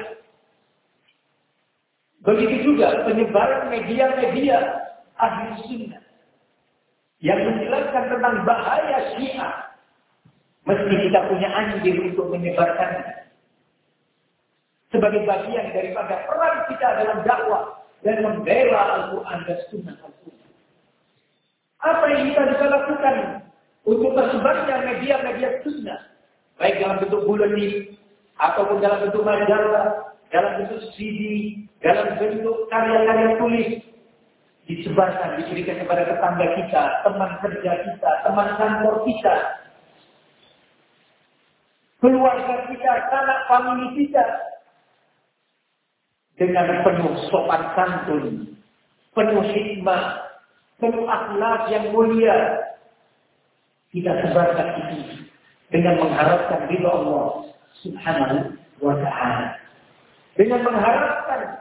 Begitu juga penyebaran media-media ahli sunnah yang menjelaskan tentang bahaya Syiah, Mesti kita punya andil untuk menyebarkannya. Sebagai bagian daripada peran kita dalam dakwah dan membela Al-Quran dan Sunnah Al-Quran. Apa yang kita bisa lakukan untuk tersebarnya media-media Sunnah, baik dalam bentuk buletin ataupun dalam bentuk majalah, dalam bentuk CD, dalam bentuk karya-karya tulis, disebarkan, diberikan kepada tetangga kita, teman kerja kita, teman kantor kita, keluarga kita, anak famili kita, dengan penuh sopan santun, penuh hikmah, penuh akhlak yang mulia. Kita sebarkan itu dengan mengharapkan ridha Allah Subhanahu wa ta'ala. Dengan mengharapkan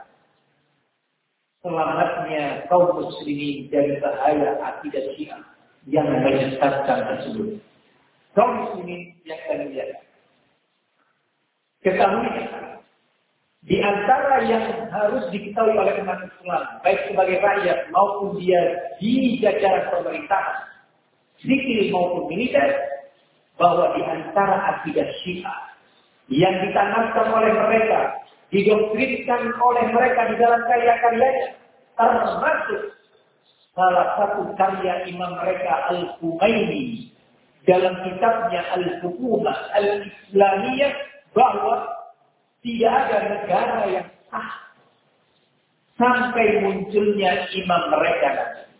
selamatnya kaum muslimin dari bahaya akidah Syiah yang menyesatkan tersebut. Kaum muslimin yang kami lihat, ketahui di antara yang harus diketahui oleh umat Islam, baik sebagai rakyat maupun dia di jajaran pemerintahan, sipil maupun militer, bahwa di antara akidah Syiah yang ditanamkan oleh mereka, didoktrinkan oleh mereka di dalam karya-karyanya, termasuk salah satu karya imam mereka Al-Khumaini dalam kitabnya Al-Hukumah Al-Islamiyah, bahwa tidak ada negara yang sah sampai munculnya imam mereka.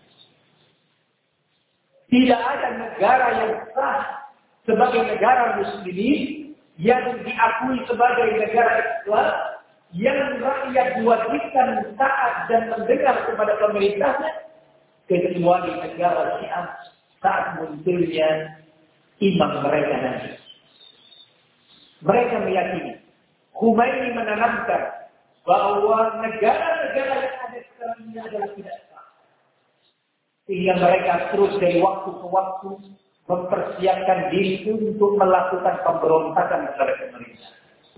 Tidak ada negara yang sah sebagai negara muslimin yang diakui sebagai negara Islam, yang rakyat diwajibkan taat dan mendengar kepada pemerintahnya, kecuali negara Syiah saat munculnya imam mereka nanti. Mereka meyakini, Khumaini menanamkan bahwa negara-negara yang ada sekarang ini adalah tidak sah. Sehingga mereka terus dari waktu ke waktu mempersiapkan diri untuk melakukan pemberontakan kepada pemerintah.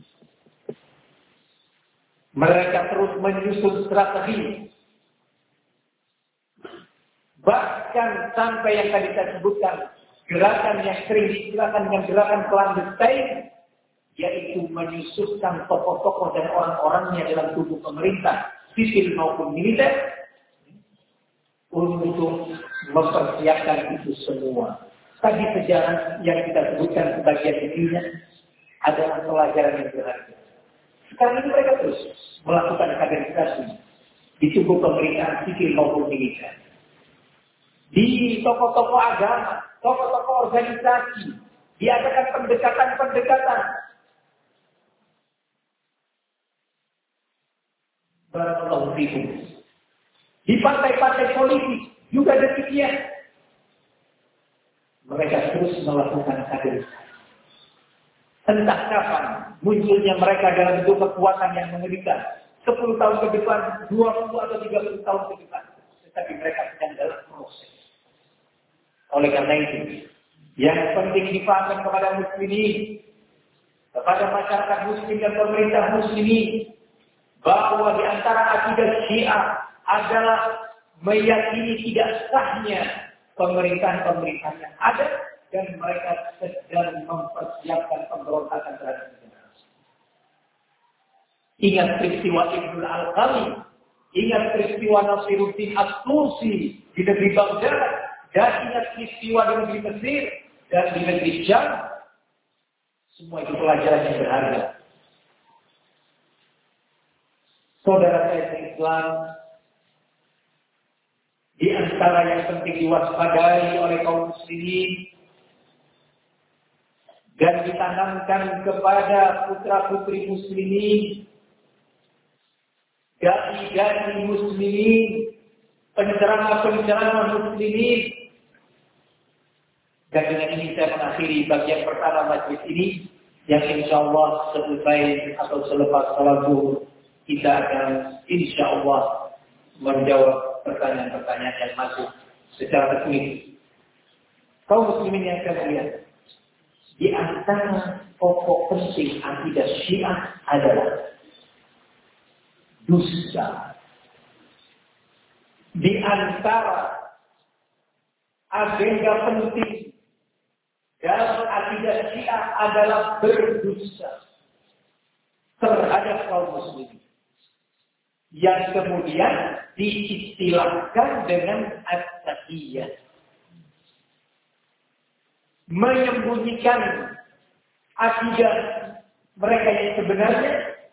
Mereka terus menyusun strategi. Bahkan sampai yang tadi saya sebutkan, gerakan yang sering diistilahkan dengan gerakan clandestine, yaitu menyusukan tokoh-tokoh dan orang-orangnya dalam tubuh pemerintah, sipil maupun militer, untuk mempersiapkan itu semua. Tadi sejarah yang kita sebutkan sebagian intinya adalah pelajaran yang berharga. Sekarang ini mereka terus melakukan kaderisasi di tubuh pemerintahan sipil maupun militer, di tokoh-tokoh agama, tokoh-tokoh organisasi, diadakan pendekatan-pendekatan. Barakallahu fikum. Di partai-partai politik juga demikian. Mereka terus melakukan kaderisasi. Entah kapan munculnya mereka dalam bentuk kekuatan yang mengerikan. 10 tahun ke depan, 20 atau 30 tahun ke depan. Tetapi mereka sedang dalam proses. Oleh karena itu, yang penting dipahamkan kepada muslimin, kepada masyarakat muslim dan pemerintah muslimin, bahwa di antara akidah Syiah adalah meyakini tidak sahnya pemerintahan-pemerintahan yang ada, dan mereka sedang mempersiapkan pemberontakan terhadap negara. Ingat peristiwa Ibnul Al-Qami, ingat peristiwa Nasiruddin As-Tusi di negeri Baghdad, dan ingat peristiwa di negeri Mesir dan di negeri Syam. Semua itu pelajaran yang berharga. Saudara saya Islam, di antara yang penting diwaspadai oleh kaum muslimin dan ditanamkan kepada putra-putri muslimin, dai-dai muslimin, penceramah-penceramah muslimin. Dan dengan ini saya mengakhiri bagian pertama majlis ini, yang insyaallah selesai atau selepas salat zuhur kita akan insyaallah menjawab pertanyaan-pertanyaan yang masuk secara resmi. Kaum muslimin yang saya lihat, di antara pokok penting akidah Syiah adalah dusta. Di antara agenda penting dalam akidah Syiah adalah berdusta terhadap kaum muslimin, yang kemudian diistilahkan dengan at-taqiyah, menyembunyikan akidah mereka yang sebenarnya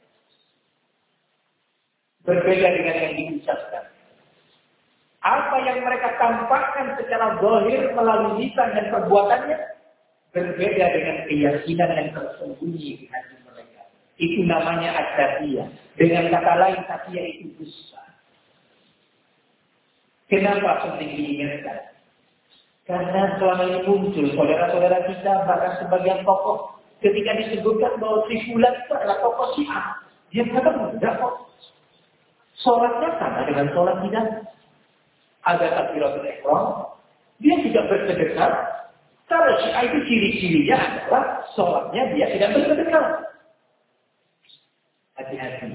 berbeda dengan yang diucapkan. Apa yang mereka tampakkan secara zahir melalui lisan dan perbuatannya berbeda dengan keyakinan yang tersembunyi di hati mereka. Itu namanya at-taqiyah. Dengan kata lain, taqiyah itu dusta. Kenapa penting diingatkan? Karena selama ini muncul saudara-saudara kita, bahkan sebagian tokoh, ketika disebutkan bahwa si fulan itu adalah tokoh Syiah, dia kata tidak kok. Sholatnya sama dengan sholat kita. Ada takbiratul ihram, dia tidak bersedekah. Kalau Syiah itu ciri-cirinya adalah sholatnya dia tidak bersedekah. Hati-hati.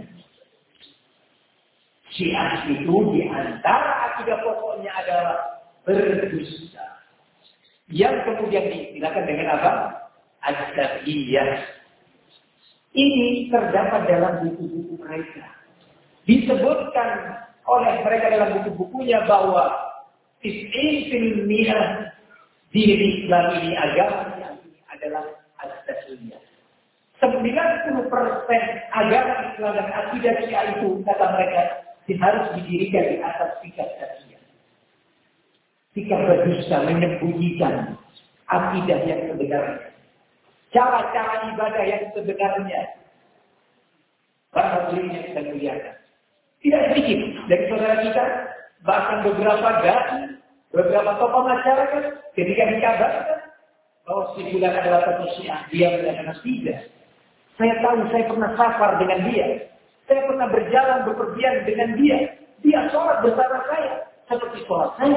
Syiah itu di antara akidah pokoknya adalah berdusta, yang kemudian diistilahkan dengan apa? At-taqiyah. Ini terdapat dalam buku-buku mereka. Disebutkan oleh mereka dalam buku-bukunya bahwa 90% diri Islam ini, agama yang ini adalah at-taqiyah. 90% agama Islam dan akidah Syiah itu, kata mereka, harus didirikan di atas sikap taqiyah. Sikap berdusta, menyembunyikan akidah yang sebenarnya, cara-cara ibadah yang sebenarnya. Para hadirin yang kita muliakan, tidak sedikit dari saudara kita, bahkan beberapa dai, beberapa tokoh masyarakat, ketika dikabarkan bahwa si fulan adalah tokoh Syiah, dia mengatakan tidak. Saya tahu, saya pernah safar dengan dia, saya pernah berjalan bepergian dengan dia. Dia sholat bersama saya seperti sholat saya.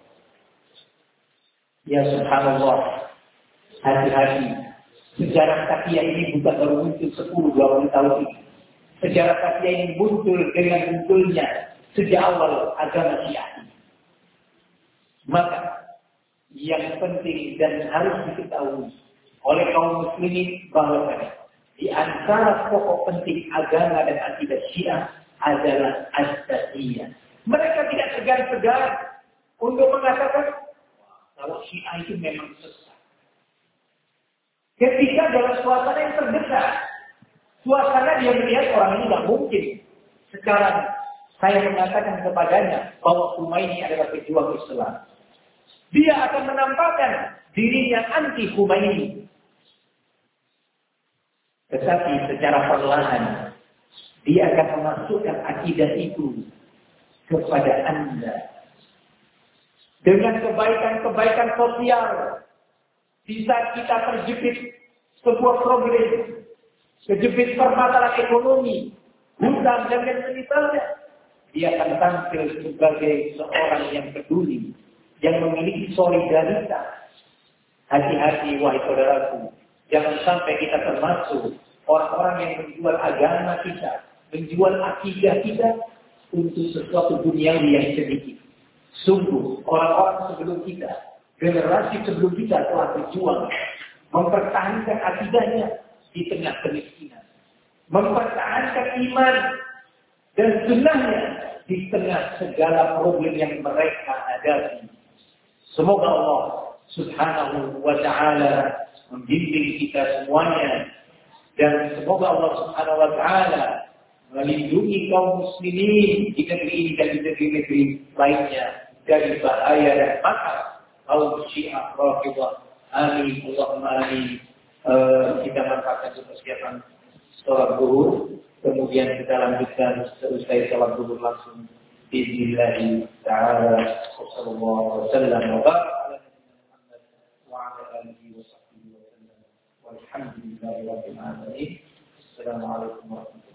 Ya subhanallah, hati-hati. Sejarah taqiyah ini bukan baru muncul 10-20 tahun ini. Sejarah taqiyah ini muncul dengan munculnya sejak awal agama Syiah. Maka yang penting dan harus diketahui oleh kaum muslimin bahwa di antara pokok penting agama dan akidah Syiah adalah at-taqiyah. Mereka tidak segan-segan untuk mengatakan kalau Syiah itu memang sesat. Ketika dalam suasana yang terdesak, suasana dia melihat orang ini tidak mungkin. Sekarang saya mengatakan kepadanya bahwa Khomeini adalah pejuang Islam. Dia akan menampakkan dirinya anti Khomeini. Tetapi secara perlahan dia akan memasukkan akidah itu kepada Anda. Dengan kebaikan-kebaikan sosial, di saat kita terjepit sebuah problem, terjepit permasalahan ekonomi, hutang dan lain sebagainya, dia akan tampil sebagai seorang yang peduli, yang memiliki solidaritas. Hati-hati wahai saudaraku, jangan sampai kita termasuk orang-orang yang menjual agama kita, menjual akidah kita untuk sesuatu duniawi yang sedikit. Sungguh orang-orang sebelum kita, generasi sebelum kita telah berjuang mempertahankan akidahnya di tengah kemiskinan, mempertahankan iman dan sunnahnya di tengah segala problem yang mereka hadapi. Semoga Allah Subhanahu wa ta'ala membimbing kita semuanya, dan semoga Allah Subhanahu wa ta'ala melindungi kaum muslimin di negeri ini dan di negeri-negeri lainnya dari bahaya dan makar kaum Syiah Rafidhah. Amin, Allahumma amin. Kita manfaatkan persiapan sholat zuhur, kemudian kita lanjutkan selesai sholat zuhur langsung. Bismillah ta'ala wa sallallahu wa sallam wa baraka ala Muhammad wa ala alihi wa sahbihi wa sallam. Walhamdulillahi rabbil alamin. Assalamualaikum warahmatullahi wabarakatuh.